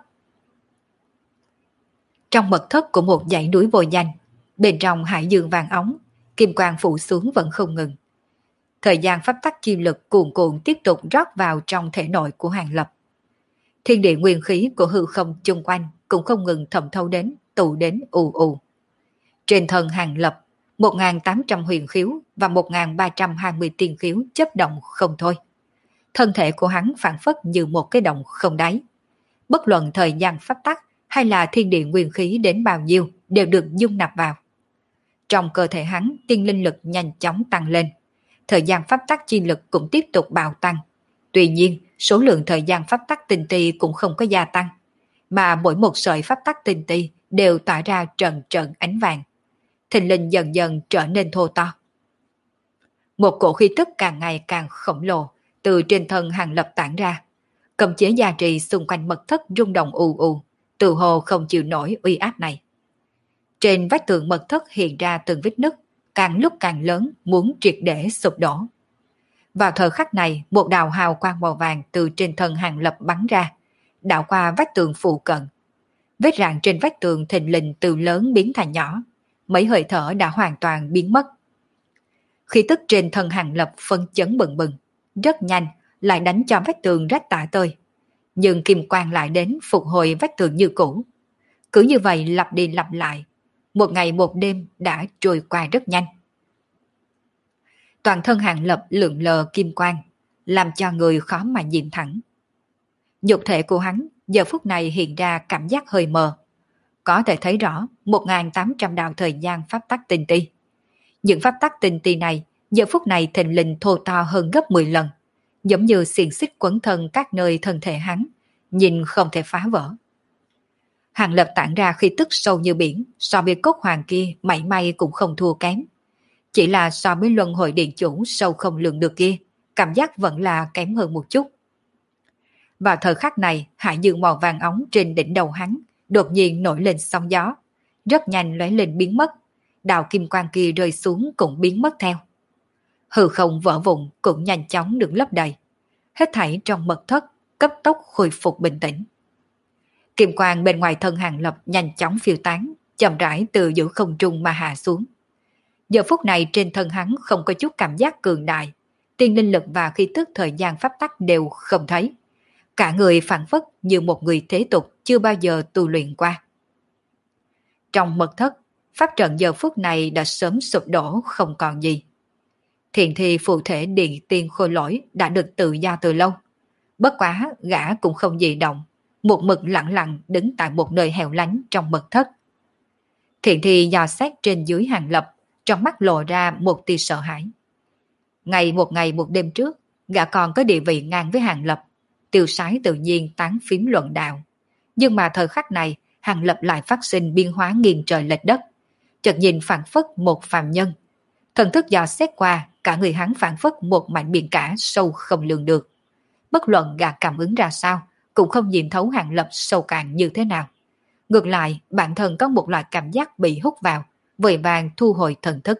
A: Trong mật thất của một dãy núi vô danh, bên trong hải dương vàng óng, kim quang phủ xuống vẫn không ngừng. Thời gian pháp tắc chi lực cuồn cuộn tiếp tục rót vào trong thể nội của Hàng Lập. Thiên địa nguyên khí của hư không chung quanh cũng không ngừng thẩm thấu đến, tụ đến ù ù. Trên thân Hàng Lập, 1.800 huyền khiếu và 1.320 tiên khiếu chấp động không thôi. Thân thể của hắn phản phất như một cái động không đáy. Bất luận thời gian pháp tắc hay là thiên địa nguyên khí đến bao nhiêu đều được dung nạp vào. Trong cơ thể hắn, tiên linh lực nhanh chóng tăng lên. Thời gian pháp tắc chi lực cũng tiếp tục bạo tăng. Tuy nhiên, số lượng thời gian pháp tắc tinh ti cũng không có gia tăng, mà mỗi một sợi pháp tắc tinh ti đều tỏa ra trần trần ánh vàng. Thình lình dần dần trở nên thô to. Một cổ khí tức càng ngày càng khổng lồ từ trên thân Hàng Lập tản ra. Cầm chế gia trì xung quanh mật thất rung động ù ù, tự hồ không chịu nổi uy áp này. Trên vách tường mật thất hiện ra từng vết nứt, càng lúc càng lớn, muốn triệt để sụp đổ. Vào thời khắc này, một đạo hào quang màu vàng từ trên thân Hàng Lập bắn ra, đạo qua vách tường phụ cận. Vết rạn trên vách tường thình lình từ lớn biến thành nhỏ, mấy hơi thở đã hoàn toàn biến mất. Khí tức trên thân Hàng Lập phân chấn bừng bừng, rất nhanh lại đánh cho vách tường rách tả tơi. Nhưng kim quang lại đến phục hồi vách tường như cũ. Cứ như vậy lặp đi lặp lại, một ngày một đêm đã trôi qua rất nhanh. Toàn thân Hàng Lập lượn lờ kim quang, làm cho người khó mà nhìn thẳng. Nhục thể của hắn giờ phút này hiện ra cảm giác hơi mờ. Có thể thấy rõ 1.800 đạo thời gian pháp tắc tinh ti. Những pháp tắc tinh ti này giờ phút này thình lình thô to hơn gấp 10 lần, giống như xiềng xích quấn thân các nơi thân thể hắn, nhìn không thể phá vỡ. Hàng Lập tản ra khí tức sâu như biển, so với cốt hoàng kia mảy may cũng không thua kém. Chỉ là so với luân hồi điện chủ sâu không lường được kia, cảm giác vẫn là kém hơn một chút. Vào thời khắc này, hải dương màu vàng óng trên đỉnh đầu hắn đột nhiên nổi lên sóng gió, rất nhanh lóe lên biến mất, đạo kim quang kia rơi xuống cũng biến mất theo. Hư không vỡ vụn cũng nhanh chóng được lấp đầy, hết thảy trong mật thất cấp tốc khôi phục bình tĩnh. Kim quang bên ngoài thân Hàng Lập nhanh chóng phiêu tán, chậm rãi từ giữa không trung mà hạ xuống. Giờ phút này trên thân hắn không có chút cảm giác cường đại, tiên linh lực và khí tức thời gian pháp tắc đều không thấy. Cả người phản phất như một người thế tục chưa bao giờ tu luyện qua. Trong mật thất, pháp trận giờ phút này đã sớm sụp đổ không còn gì. Thiện thì phụ thể điện tiên khôi lỗi đã được tự do từ lâu. Bất quá gã cũng không gì động, một mực lặng lặng đứng tại một nơi hẻo lánh trong mật thất. Thiện thì dò xét trên dưới Hàng Lập, trong mắt lộ ra một tia sợ hãi. Ngày một đêm trước, gã còn có địa vị ngang với Hàng Lập, Tiêu Sái tự nhiên tán phím luận đạo. Nhưng mà thời khắc này, Hàng Lập lại phát sinh biến hóa nghiêng trời lệch đất. Chợt nhìn phảng phất một phàm nhân. Thần thức dò xét qua, cả người hắn phảng phất một mảnh biển cả sâu không lường được. Bất luận gã cảm ứng ra sao, cũng không nhìn thấu Hàng Lập sâu cạn như thế nào. Ngược lại, bản thân có một loại cảm giác bị hút vào, vội vàng thu hồi thần thức.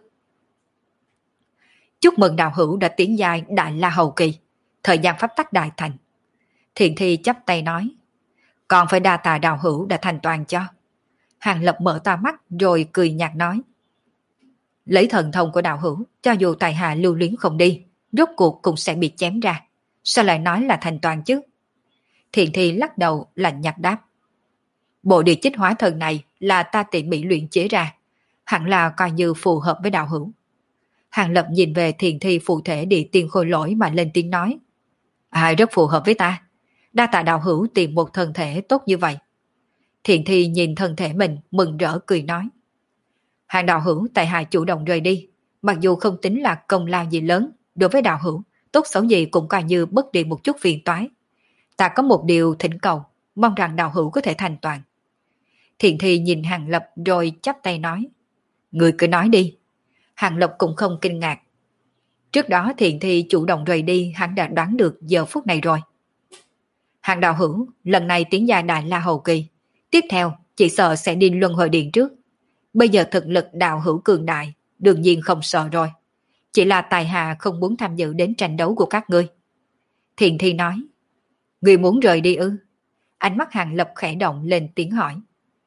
A: Chúc mừng đạo hữu đã tiến giai Đại La Hầu Kỳ, thời gian pháp tắc đại thành. Thiện Thi chắp tay nói, còn phải đa tạ đạo hữu đã thành toàn cho. Hàng Lập mở to mắt rồi cười nhạt nói, lấy thần thông của đạo hữu, cho dù tài hạ lưu luyến không đi, rốt cuộc cũng sẽ bị chém ra. Sao lại nói là thành toàn chứ? Thiện Thi lắc đầu lạnh nhạt đáp, bộ địa chích hóa thần này là ta tỉ mỉ luyện chế ra, hẳn là coi như phù hợp với đạo hữu. Hàng Lập nhìn về Thiện Thi phụ thể địa tiên khôi lỗi mà lên tiếng nói, rất phù hợp với ta, đa tạ đạo hữu tìm một thân thể tốt như vậy. Thiện Thi nhìn thân thể mình mừng rỡ cười nói, Hàng đạo hữu tại hạ chủ động rời đi, mặc dù không tính là công lao gì lớn, đối với đạo hữu, tốt xấu gì cũng coi như bất đi một chút phiền toái. Ta có một điều thỉnh cầu, mong rằng đạo hữu có thể thành toàn. Thiện Thi nhìn Hàng Lập rồi chắp tay nói, người cứ nói đi. Hàng Lập cũng không kinh ngạc. Trước đó Thiện Thi chủ động rời đi, hắn đã đoán được giờ phút này rồi. Hàng đạo hữu, lần này tiến gia Đại La Hầu Kỳ, tiếp theo chỉ sợ sẽ đi luân hồi điện trước. Bây giờ thực lực đạo hữu cường đại, đương nhiên không sợ rồi. Chỉ là tài hạ không muốn tham dự đến tranh đấu của các ngươi. Thiện Thi nói, ngươi muốn rời đi ư? Ánh mắt Hàng Lập khẽ động lên tiếng hỏi.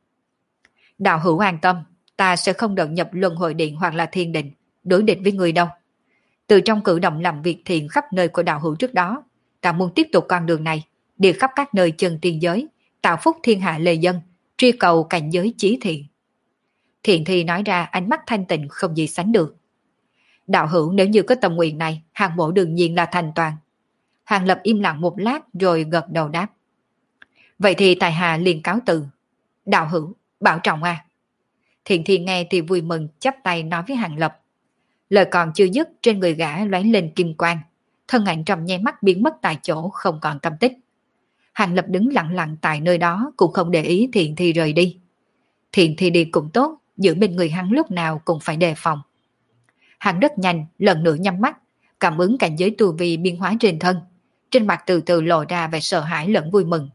A: Đạo hữu an tâm, ta sẽ không đột nhập luân hồi điện hoặc là thiên đình, đối địch với người đâu. Từ trong cử động làm việc thiện khắp nơi của đạo hữu trước đó, ta muốn tiếp tục con đường này, đi khắp các nơi chân tiên giới, tạo phúc thiên hạ lê dân, truy cầu cảnh giới chí thiện. Thiện Thi nói ra ánh mắt thanh tịnh không gì sánh được. Đạo hữu nếu như có tâm nguyện này, Hàng mộ đương nhiên là thành toàn. Hàng Lập im lặng một lát rồi gật đầu đáp. Vậy thì tài hạ liền cáo từ. Đạo hữu, bảo trọng à. Thiện Thi nghe thì vui mừng chắp tay nói với Hàng Lập. Lời còn chưa dứt, trên người gã lóe lên kim quang, thân ảnh trong nháy mắt biến mất tại chỗ không còn tâm tích. Hàng Lập đứng lặng lặng tại nơi đó cũng không để ý Thiện Thi rời đi. Thiện Thi đi cũng tốt, giữ bên người hắn lúc nào cũng phải đề phòng. Hắn rất nhanh, lần nữa nhắm mắt, cảm ứng cảnh giới tu vi biến hóa trên thân. Trên mặt từ từ lộ ra vẻ sợ hãi lẫn vui mừng.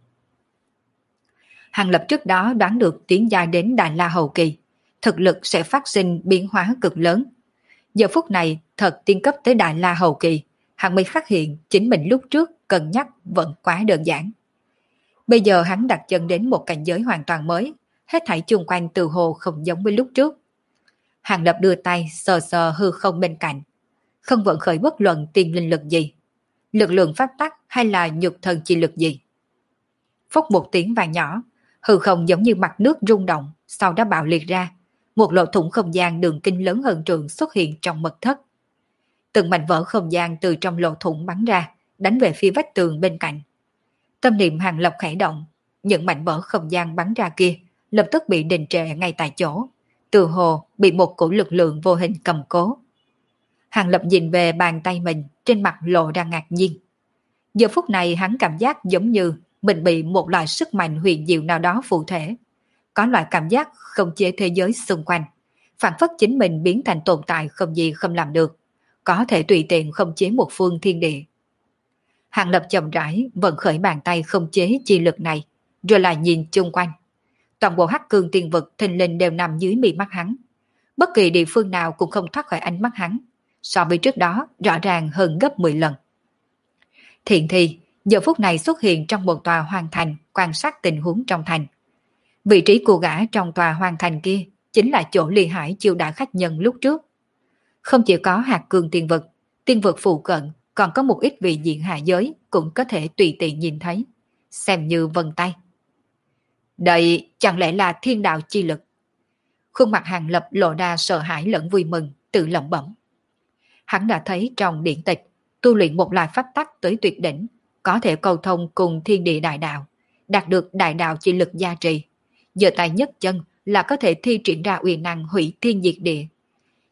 A: Hàng Lập trước đó đoán được tiến giai đến Đại La Hầu Kỳ, thực lực sẽ phát sinh biến hóa cực lớn. Giờ phút này thật tiến cấp tới Đại La Hầu Kỳ, hắn mới phát hiện chính mình lúc trước cân nhắc vẫn quá đơn giản. Bây giờ hắn đặt chân đến một cảnh giới hoàn toàn mới, hết thảy chung quanh từ hồ không giống với lúc trước. Hàng Lập đưa tay sờ sờ hư không bên cạnh, không vận khởi bất luận tiền linh lực gì, lực lượng pháp tắc hay là nhục thần chi lực gì. Phốc một tiếng vang nhỏ, hư không giống như mặt nước rung động, sau đó bạo liệt ra, một lỗ thủng không gian đường kinh lớn hơn trường xuất hiện trong mật thất. Từng mảnh vỡ không gian từ trong lỗ thủng bắn ra, đánh về phía vách tường bên cạnh. Tâm niệm Hàng Lập khẽ động, những mảnh vỡ không gian bắn ra kia lập tức bị đình trệ ngay tại chỗ, từ hồ bị một cổ lực lượng vô hình cầm cố. Hàng Lập nhìn về bàn tay mình, trên mặt lộ ra ngạc nhiên. Giờ phút này hắn cảm giác giống như mình bị một loại sức mạnh huyền diệu nào đó phụ thể. Có loại cảm giác khống chế thế giới xung quanh, phản phất chính mình biến thành tồn tại không gì không làm được, có thể tùy tiện khống chế một phương thiên địa. Hàng Lập chậm rãi vận khởi bàn tay khống chế chi lực này, rồi lại nhìn chung quanh. Toàn bộ Hắc Cương Tiên Vực thình lình đều nằm dưới mí mắt hắn. Bất kỳ địa phương nào cũng không thoát khỏi ánh mắt hắn, so với trước đó rõ ràng hơn gấp 10 lần. Thiện Thi giờ phút này xuất hiện trong một tòa hoàng thành quan sát tình huống trong thành. Vị trí của gã trong tòa hoàng thành kia chính là chỗ Ly Hải chiêu đãi khách nhân lúc trước. Không chỉ có Hắc Cương tiên vực phụ cận, còn có một ít vị diện hạ giới cũng có thể tùy tiện nhìn thấy, xem như vân tay. Đây chẳng lẽ là thiên đạo chi lực? Khuôn mặt Hàng Lập lộ ra sợ hãi lẫn vui mừng, tự lẩm bẩm. Hắn đã thấy trong điển tịch, tu luyện một loại pháp tắc tới tuyệt đỉnh, có thể cầu thông cùng thiên địa đại đạo, đạt được đại đạo chi lực gia trì. Giờ tay nhất chân là có thể thi triển ra uy năng hủy thiên diệt địa.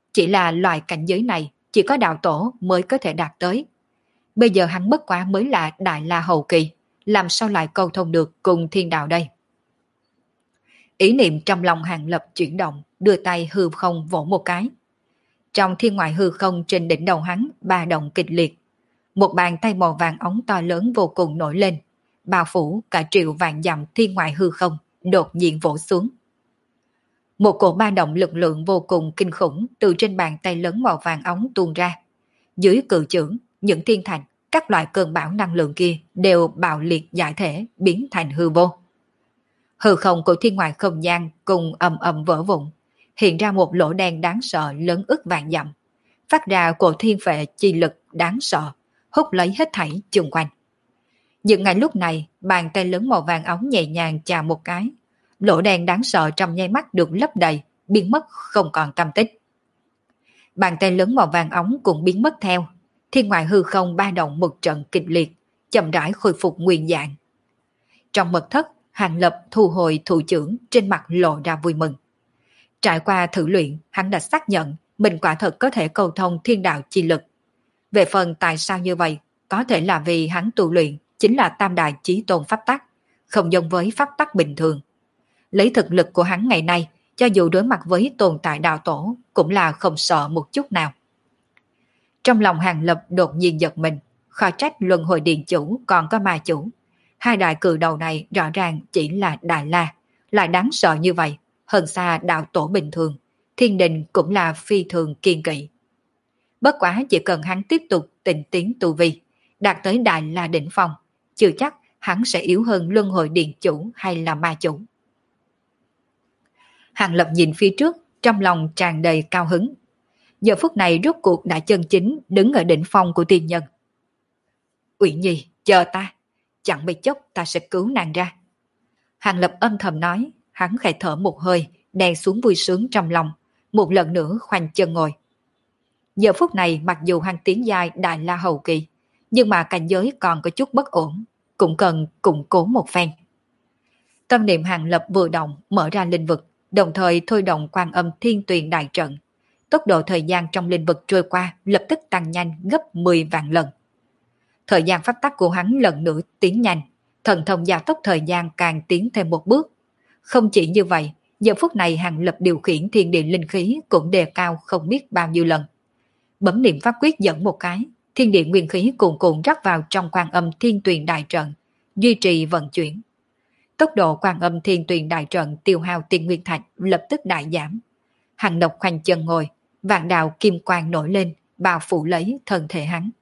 A: Chỉ là loại cảnh giới này chỉ có đạo tổ mới có thể đạt tới. Bây giờ hắn bất quá mới là Đại La hậu kỳ, làm sao lại câu thông được cùng thiên đạo đây? Ý niệm trong lòng Hàng Lập chuyển động, đưa tay hư không vỗ một cái. Trong thiên ngoại hư không trên đỉnh đầu hắn ba động kịch liệt. Một bàn tay màu vàng óng to lớn vô cùng nổi lên, bao phủ cả triệu vạn dặm thiên ngoại hư không, đột nhiên vỗ xuống. Một cổ ba động lực lượng vô cùng kinh khủng từ trên bàn tay lớn màu vàng óng tuôn ra. Dưới cự chưởng, những thiên thành, các loại cơn bão năng lượng kia đều bạo liệt giải thể, biến thành hư vô. Hư không của thiên ngoại không gian cùng ầm ầm vỡ vụn, hiện ra một lỗ đen đáng sợ lớn ức vạn dặm, phát ra cổ thiên phệ chi lực đáng sợ, hút lấy hết thảy chung quanh. Nhưng ngay lúc này, bàn tay lớn màu vàng óng nhẹ nhàng chà một cái, lỗ đen đáng sợ trong nháy mắt được lấp đầy, biến mất không còn tăm tích. Bàn tay lớn màu vàng óng cũng biến mất theo, thiên ngoại hư không ba động một trận kịch liệt, chậm rãi khôi phục nguyên dạng. Trong mật thất, Hàng Lập thu hồi thủ trưởng, trên mặt lộ ra vui mừng. Trải qua thử luyện, hắn đã xác nhận mình quả thật có thể cầu thông thiên đạo chi lực. Về phần tại sao như vậy, có thể là vì hắn tu luyện chính là tam đại chí tôn pháp tắc, không giống với pháp tắc bình thường. Lấy thực lực của hắn ngày nay, cho dù đối mặt với tồn tại đạo tổ, cũng là không sợ một chút nào. Trong lòng Hàng Lập đột nhiên giật mình, khó trách luân hồi điện chủ còn có ma chủ. Hai đại cự đầu này rõ ràng chỉ là Đại La, lại đáng sợ như vậy, hơn xa đạo tổ bình thường, thiên đình cũng là phi thường kiên kỵ. Bất quá chỉ cần hắn tiếp tục tinh tiến tu vi, đạt tới Đại La đỉnh phong, chưa chắc hắn sẽ yếu hơn luân hồi điện chủ hay là ma chủ. Hàng Lập nhìn phía trước, trong lòng tràn đầy cao hứng. Giờ phút này rốt cuộc đã chân chính đứng ở đỉnh phong của tiên nhân. Uyển Nhi, chờ ta, chẳng mấy chốc ta sẽ cứu nàng ra. Hàng Lập âm thầm nói, hắn khẽ thở một hơi, đè xuống vui sướng trong lòng, một lần nữa khoanh chân ngồi. Giờ phút này mặc dù hắn tiến giai Đại La hậu kỳ, nhưng mà cảnh giới còn có chút bất ổn, cũng cần củng cố một phen. Tâm niệm Hàng Lập vừa động mở ra linh vực, đồng thời thôi động Quan Âm Thiên Tuyền đại trận. Tốc độ thời gian trong linh vực trôi qua lập tức tăng nhanh gấp 10 vạn lần. Thời gian pháp tắc của hắn lần nữa tiến nhanh, thần thông gia tốc thời gian càng tiến thêm một bước. Không chỉ như vậy, giờ phút này Hàng Lập điều khiển thiên địa linh khí cũng đề cao không biết bao nhiêu lần. Bấm niệm pháp quyết dẫn một cái, thiên địa nguyên khí cuồn cuộn rót vào trong Quan Âm Thiên Tuyền đại trận, duy trì vận chuyển. Tốc độ Quan Âm Thiên Tuyền đại trận tiêu hao tiền nguyên thạch lập tức đại giảm. Hàng Lập khoanh chân ngồi, vạn đạo kim quang nổi lên, bao phủ lấy thân thể hắn.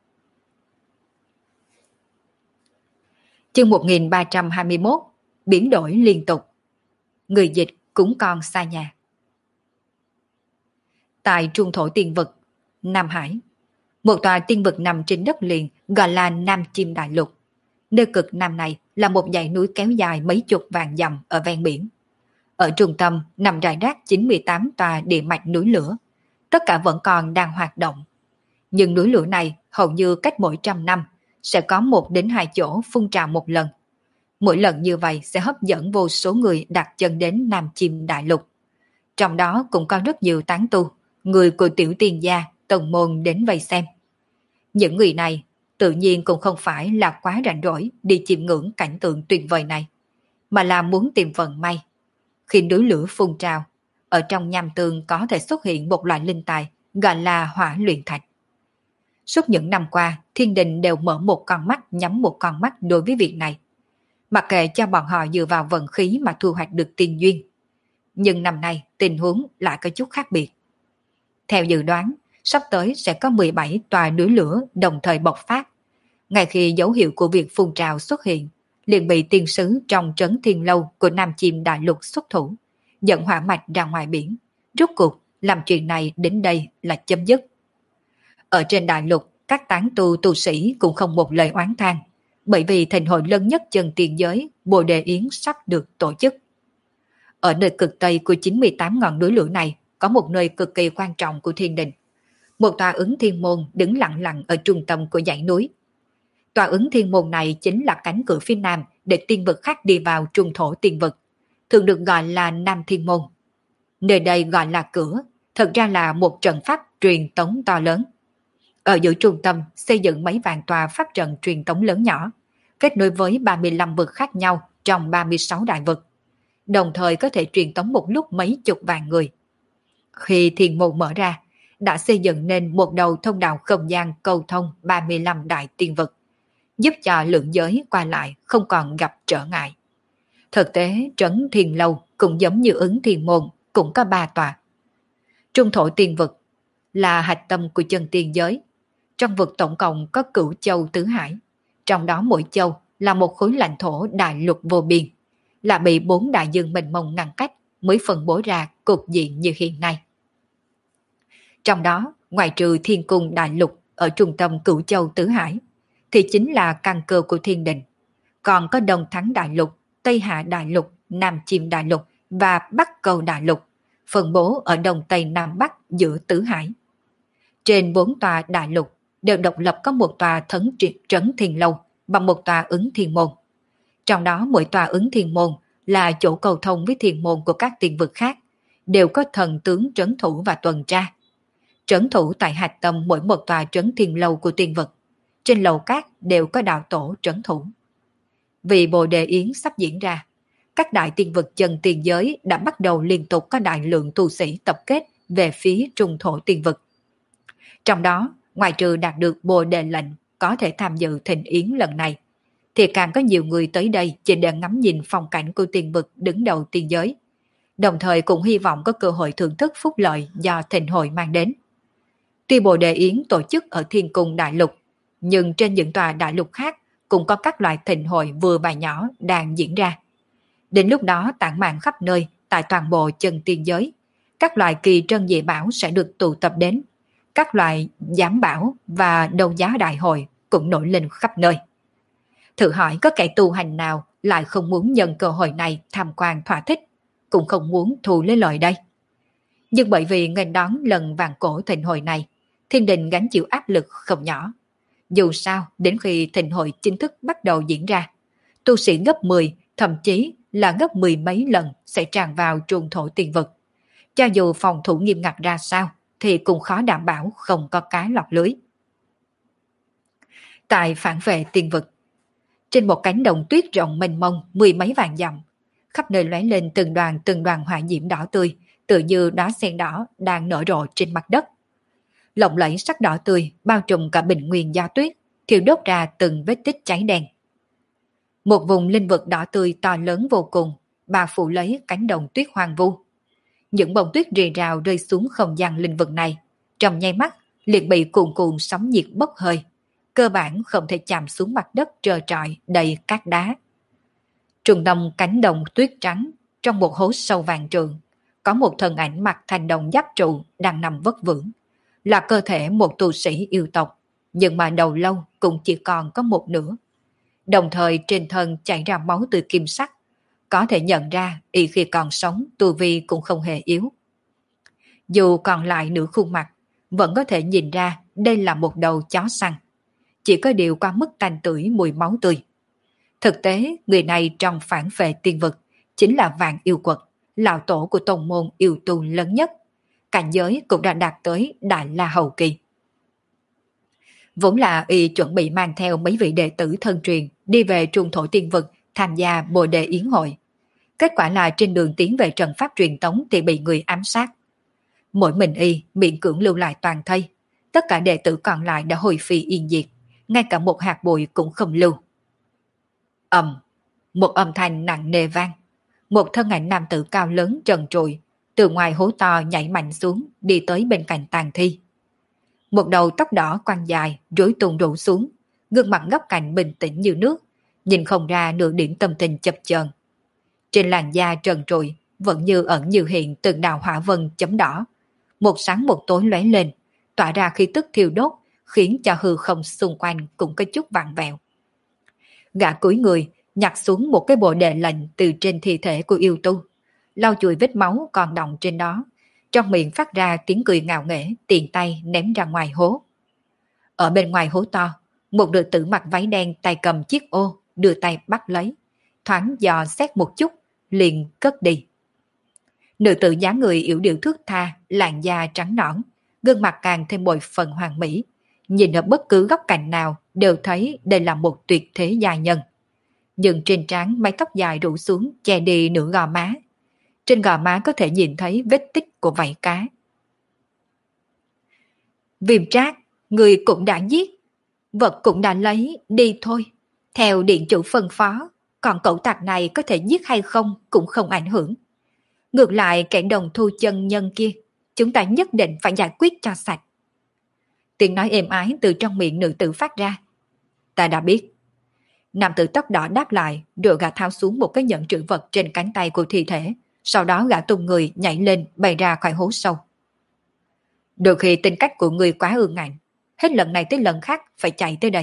A: Chương 1321, biến đổi liên tục. Người dịch cũng còn xa nhà. Tại trung thổ tiên vực, Nam Hải, một tòa tiên vực nằm trên đất liền gọi là Nam Chim Đại Lục. Nơi cực nam này là một dãy núi kéo dài mấy chục vạn dặm ở ven biển. Ở trung tâm nằm rải rác 98 tòa địa mạch núi lửa, tất cả vẫn còn đang hoạt động. Nhưng núi lửa này hầu như cách mỗi 100 năm sẽ có 1 đến 2 chỗ phun trào một lần. Mỗi lần như vậy sẽ hấp dẫn vô số người đặt chân đến Nam Chim Đại Lục. Trong đó cũng có rất nhiều tán tu, người của tiểu tiên gia, tông môn đến vây xem. Những người này tự nhiên cũng không phải là quá rảnh rỗi đi chiêm ngưỡng cảnh tượng tuyệt vời này, mà là muốn tìm vận may. Khi núi lửa phun trào, ở trong nham tương có thể xuất hiện một loại linh tài gọi là hỏa luyện thạch. Suốt những năm qua, thiên đình đều mở một con mắt nhắm một con mắt đối với việc này. Mặc kệ cho bọn họ dựa vào vận khí mà thu hoạch được tiên duyên. Nhưng năm nay tình huống lại có chút khác biệt. Theo dự đoán, sắp tới sẽ có 17 tòa núi lửa đồng thời bộc phát. Ngay khi dấu hiệu của việc phun trào xuất hiện, liền bị tiên sứ trong trấn Thiên Lâu của Nam Chim Đại Lục xuất thủ, dẫn hỏa mạch ra ngoài biển. Rốt cuộc, làm chuyện này đến đây là chấm dứt. Ở trên đại lục, các tán tu sĩ cũng không một lời oán than, bởi vì thịnh hội lớn nhất chân tiền giới, Bồ Đề Yến sắp được tổ chức. Ở nơi cực tây của 98 ngọn núi lửa này, có một nơi cực kỳ quan trọng của thiên đình. Một tòa ứng thiên môn đứng lặng lặng ở trung tâm của dãy núi. Tòa ứng thiên môn này chính là cánh cửa phía nam để tiên vực khác đi vào trung thổ tiên vực, thường được gọi là Nam Thiên Môn. Nơi đây gọi là cửa, thật ra là một trận pháp truyền tống to lớn. Ở giữa trung tâm xây dựng mấy vạn tòa pháp trận truyền tống lớn nhỏ, kết nối với 35 vực khác nhau trong 36 đại vực, đồng thời có thể truyền tống một lúc mấy chục vạn người. Khi thiên môn mở ra, đã xây dựng nên một đầu thông đạo không gian cầu thông 35 đại tiên vực, giúp cho lượng giới qua lại không còn gặp trở ngại. Thực tế, trấn Thiên Lâu cũng giống như ứng thiên môn, cũng có 3 tòa. Trung thổ tiên vực là hạch tâm của chân tiên giới. Trong vực tổng cộng có cửu châu tứ hải, trong đó mỗi châu là một khối lãnh thổ đại lục vô biên, là bị 4 đại dương mênh mông ngăn cách mới phân bố ra cục diện như hiện nay. Trong đó, ngoài trừ thiên cung đại lục ở trung tâm cửu châu tứ hải, thì chính là căn cơ của thiên đình. Còn có Đông Thắng đại lục, Tây Hạ đại lục, Nam Chiêm đại lục và Bắc Cầu đại lục, phân bố ở Đông Tây Nam Bắc giữa tứ hải. Trên 4 tòa đại lục đều độc lập có một tòa trấn Thiên Lâu và một tòa ứng thiên môn. Trong đó mỗi tòa ứng thiên môn là chỗ cầu thông với thiên môn của các tiên vực khác, đều có thần tướng trấn thủ và tuần tra. Trấn thủ tại hạch tâm mỗi một tòa trấn Thiên Lâu của tiên vực. Trên lầu cát đều có đạo tổ trấn thủ. Vì Bồ Đề Yến sắp diễn ra, các đại tiên vực chân tiên giới đã bắt đầu liên tục có đại lượng tu sĩ tập kết về phía trung thổ tiên vực. Trong đó, ngoài trừ đạt được Bồ Đề lệnh có thể tham dự thịnh yến lần này, thì càng có nhiều người tới đây chỉ để ngắm nhìn phong cảnh của tiên vực đứng đầu tiên giới, đồng thời cũng hy vọng có cơ hội thưởng thức phúc lợi do thịnh hội mang đến. Tuy Bồ Đề Yến tổ chức ở Thiên Cung Đại Lục, nhưng trên những tòa đại lục khác cũng có các loại thịnh hội vừa và nhỏ đang diễn ra. Đến lúc đó tản mạn khắp nơi tại toàn bộ chân tiên giới, các loại kỳ trân dị bảo sẽ được tụ tập đến, các loại giám bảo và đấu giá đại hội cũng nổi lên khắp nơi. Thử hỏi có kẻ tu hành nào lại không muốn nhân cơ hội này tham quan thỏa thích, cũng không muốn thu lấy lợi đây. Nhưng bởi vì nghênh đón lần vàng cổ thịnh hội này, thiên đình gánh chịu áp lực không nhỏ. Dù sao, đến khi thịnh hội chính thức bắt đầu diễn ra, tu sĩ gấp 10, thậm chí là gấp 10 mấy lần sẽ tràn vào trung thổ tiên vực. Cho dù phòng thủ nghiêm ngặt ra sao, thì cũng khó đảm bảo không có cá lọt lưới. Tại phản vệ tiên vực, trên một cánh đồng tuyết rộng mênh mông 10 mấy vạn dặm, khắp nơi lóe lên từng đoàn hỏa diễm đỏ tươi, tựa như đóa sen đỏ đang nở rộ trên mặt đất. Lộng lẫy sắc đỏ tươi bao trùm cả bình nguyên do tuyết, thiêu đốt ra từng vết tích cháy đen. Một vùng linh vực đỏ tươi to lớn vô cùng, bao phủ lấy cánh đồng tuyết hoang vu. Những bông tuyết rì rào rơi xuống không gian linh vực này, trong nháy mắt liền bị cuồn cuộn sóng nhiệt bốc hơi, cơ bản không thể chạm xuống mặt đất trơ trọi đầy cát đá. Trung tâm cánh đồng tuyết trắng, trong một hố sâu vàng trượng, có một thân ảnh mặc thành đồng giáp trụ đang nằm vất vưởng, là cơ thể một tu sĩ yêu tộc, nhưng mà đầu lâu cũng chỉ còn có một nửa. Đồng thời trên thân chảy ra máu từ kim sắc, có thể nhận ra y khi còn sống tu vi cũng không hề yếu. Dù còn lại nửa khuôn mặt, vẫn có thể nhìn ra đây là một đầu chó săn. Chỉ có điều qua mức tanh tưởi mùi máu tươi. Thực tế, người này trong phản vệ tiên vực chính là Vạn Yêu Quật, lão tổ của tông môn yêu tu lớn nhất. Cảnh giới cũng đã đạt tới Đại La Hầu Kỳ. Vốn là y chuẩn bị mang theo mấy vị đệ tử thân truyền đi về trung thổ tiên vực tham gia Bồ Đề Yến hội. Kết quả là trên đường tiến về trận pháp truyền tống thì bị người ám sát. Mỗi mình y miễn cưỡng lưu lại toàn thây. Tất cả đệ tử còn lại đã hồi phi yên diệt, ngay cả một hạt bụi cũng không lưu. Một âm thanh nặng nề vang. Một thân ảnh nam tử cao lớn trần trụi từ ngoài hố to nhảy mạnh xuống, đi tới bên cạnh tàn thi. Một đầu tóc đỏ quăn dài rối tung rủ xuống, gương mặt góc cạnh bình tĩnh như nước, nhìn không ra nửa điểm tâm tình chập chờn. Trên làn da trần trụi vẫn như ẩn như hiện từng đạo hỏa vân chấm đỏ, một sáng một tối lóe lên, tỏa ra khí tức thiêu đốt, khiến cho hư không xung quanh cũng có chút vặn vẹo. Gã cúi người nhặt xuống một cái bộ đề lệnh từ trên thi thể của yêu tu, lau chùi vết máu còn đọng trên đó, trong miệng phát ra tiếng cười ngạo nghễ, tiền tay ném ra ngoài hố. Ở bên ngoài hố to, một nữ tử mặc váy đen tay cầm chiếc ô, đưa tay bắt lấy, thoáng dò xét một chút, liền cất đi. Nữ tử dáng người yểu điệu thướt tha, làn da trắng nõn, gương mặt càng thêm bội phần hoàn mỹ. Nhìn ở bất cứ góc cạnh nào đều thấy đây là một tuyệt thế gia nhân. Nhưng trên trán mái tóc dài rủ xuống che đi nửa gò má. Trên gò má có thể nhìn thấy vết tích của vảy cá. Viêm Trác, người cũng đã giết, vật cũng đã lấy, đi thôi. Theo điện chủ phân phó, còn cậu tặc này có thể giết hay không cũng không ảnh hưởng. Ngược lại kẻ đồng thu chân nhân kia, chúng ta nhất định phải giải quyết cho sạch. Tiếng nói êm ái từ trong miệng nữ tử phát ra. Ta đã biết. Nam tử tóc đỏ đáp lại, rồi gã tháo xuống một cái nhẫn trữ vật trên cánh tay của thi thể, sau đó gã tung người nhảy lên bay ra khỏi hố sâu. Đôi khi tính cách của người quá ương ngạnh, hết lần này tới lần khác phải chạy tới đây.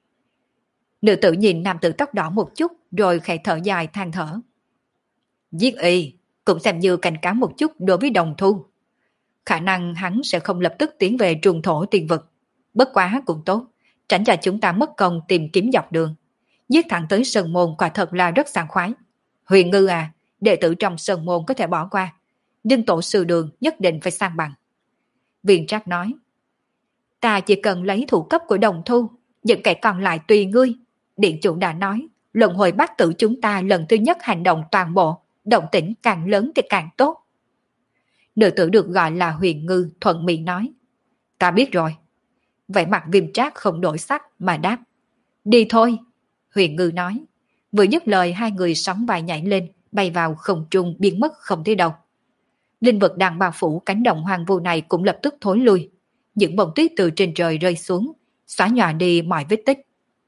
A: Nữ tử nhìn nam tử tóc đỏ một chút rồi khẽ thở dài than thở. Giết y cũng xem như cảnh cáo một chút đối với đồng thu. Khả năng hắn sẽ không lập tức tiến về trùng thổ tiên vực. Bất quá cũng tốt, tránh cho chúng ta mất công tìm kiếm dọc đường. Giết thẳng tới sơn môn quả thật là rất sảng khoái. Huyền Ngư à, đệ tử trong sơn môn có thể bỏ qua, nhưng tổ sư đường nhất định phải sang bằng. Viên Trác nói, ta chỉ cần lấy thủ cấp của đồng thu, những kẻ còn lại tùy ngươi. Điện chủ đã nói, luân hồi bát tử chúng ta lần thứ nhất hành động toàn bộ, động tĩnh càng lớn thì càng tốt. Nữ tử được gọi là Huyền Ngư thuận miệng nói, ta biết rồi. Vẻ mặt Viêm Trác không đổi sắc mà đáp, đi thôi. Huyền Ngư nói, vừa dứt lời hai người sóng vai nhảy lên, bay vào không trung biến mất không thấy đâu. Linh vật đang bao phủ cánh đồng hoang vu này cũng lập tức thối lui. Những bông tuyết từ trên trời rơi xuống, xóa nhòa đi mọi vết tích.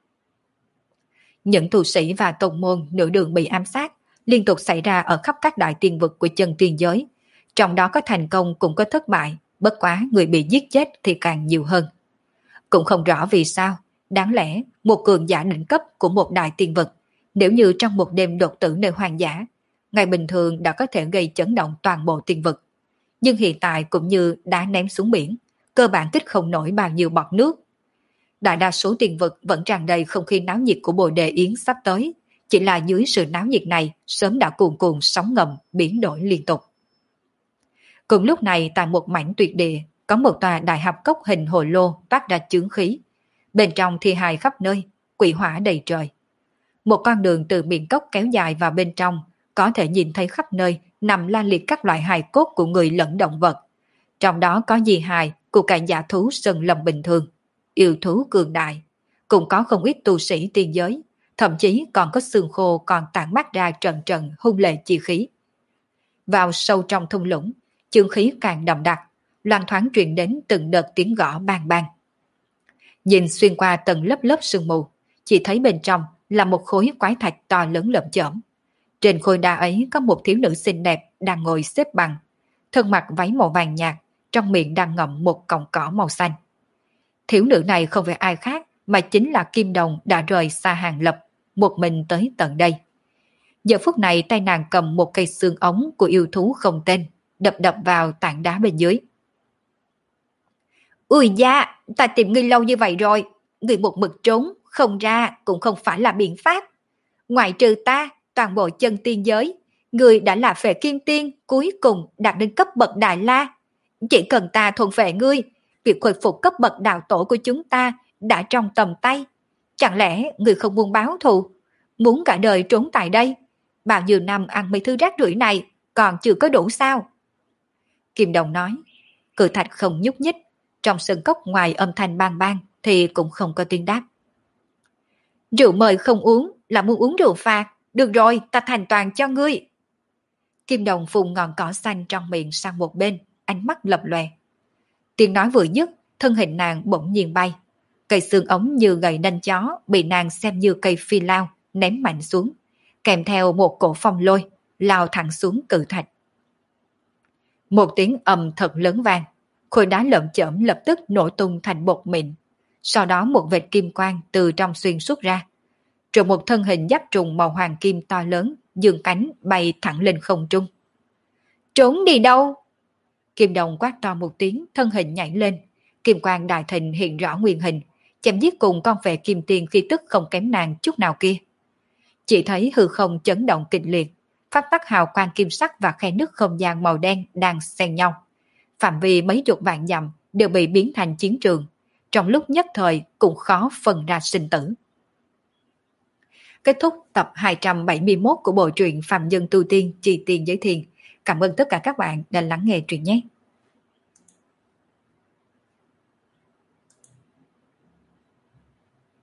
A: Những tu sĩ và tông môn nửa đường bị ám sát liên tục xảy ra ở khắp các đại tiên vực của chân tiên giới. Trong đó có thành công cũng có thất bại, bất quá người bị giết chết thì càng nhiều hơn. Cũng không rõ vì sao, đáng lẽ một cường giả đỉnh cấp của một đại tiên vực, nếu như trong một đêm đột tử nơi hoang dã, ngày bình thường đã có thể gây chấn động toàn bộ tiên vực. Nhưng hiện tại cũng như đá ném xuống biển, cơ bản tích không nổi bao nhiêu bọt nước. Đại đa số tiên vực vẫn tràn đầy không khí náo nhiệt của Bồ Đề Yến sắp tới, chỉ là dưới sự náo nhiệt này sớm đã cuồn cuộn sóng ngầm biến đổi liên tục. Cùng lúc này tại một mảnh tuyệt địa có một tòa đại hạp cốc hình hồ lô toát ra chướng khí. Bên trong thi hài khắp nơi, quỷ hỏa đầy trời. Một con đường từ miệng cốc kéo dài vào bên trong, có thể nhìn thấy khắp nơi nằm la liệt các loại hài cốt của người lẫn động vật. Trong đó có di hài của cả giả thú sơn lâm bình thường, yêu thú cường đại, cũng có không ít tu sĩ tiên giới, thậm chí còn có xương khô còn tản mát ra trận trận hung lệ chi khí. Vào sâu trong thung lũng, chương khí càng đậm đặc, loan thoáng truyền đến từng đợt tiếng gõ bang bang. Nhìn xuyên qua tầng lớp lớp sương mù, chỉ thấy bên trong là một khối quái thạch to lớn lởm chởm. Trên khối đá ấy có một thiếu nữ xinh đẹp đang ngồi xếp bằng, thân mặc váy màu vàng nhạt, trong miệng đang ngậm một cọng cỏ màu xanh. Thiếu nữ này không phải ai khác mà chính là Kim Đồng đã rời xa Hàng Lập, một mình tới tận đây. Giờ phút này tay nàng cầm một cây xương ống của yêu thú không tên, đập đập vào tảng đá bên dưới. Ui da, ta tìm ngươi lâu như vậy rồi, ngươi một mực trốn, không ra cũng không phải là biện pháp. Ngoại trừ ta, toàn bộ chân tiên giới, ngươi đã là phệ kim tiên cuối cùng đạt đến cấp bậc Đại La. Chỉ cần ta thuần vệ ngươi, việc khôi phục cấp bậc đạo tổ của chúng ta đã trong tầm tay. Chẳng lẽ ngươi không muốn báo thù, muốn cả đời trốn tại đây? Bao nhiêu năm ăn mấy thứ rác rưởi này còn chưa có đủ sao? Kim Đồng nói, cự thạch không nhúc nhích, trong sân cốc ngoài âm thanh bang bang thì cũng không có tiếng đáp. Rượu mời không uống là muốn uống rượu phạt, được rồi ta thành toàn cho ngươi. Kim Đồng phun ngọn cỏ xanh trong miệng sang một bên, ánh mắt lập lòe. Tiếng nói vừa dứt, thân hình nàng bỗng nhiên bay. Cây xương ống như gậy nanh chó bị nàng xem như cây phi lao ném mạnh xuống, kèm theo một cổ phong lôi lao thẳng xuống cự thạch. Một tiếng ầm thật lớn vang, khối đá lởm chởm lập tức nổ tung thành bột mịn. Sau đó một vệt kim quang từ trong xuyên xuất ra, rồi một thân hình giáp trùng màu hoàng kim to lớn dương cánh bay thẳng lên không trung. Trốn đi đâu? Kim Đồng quát to một tiếng, thân hình nhảy lên, kim quang đại thịnh hiện rõ nguyên hình, chém giết cùng con vệ kim tiền khí tức không kém nàng chút nào kia. Chỉ thấy hư không chấn động kịch liệt, pháp tắc hào quang kim sắc và khe nứt không gian màu đen đang xen nhau. Phạm vi mấy chục vạn dặm đều bị biến thành chiến trường, trong lúc nhất thời cũng khó phân ra sinh tử. Kết thúc tập 271 của bộ truyện Phàm Nhân Tu Tiên Chi Tiên Giới Thiền. Cảm ơn tất cả các bạn đã lắng nghe truyện nhé.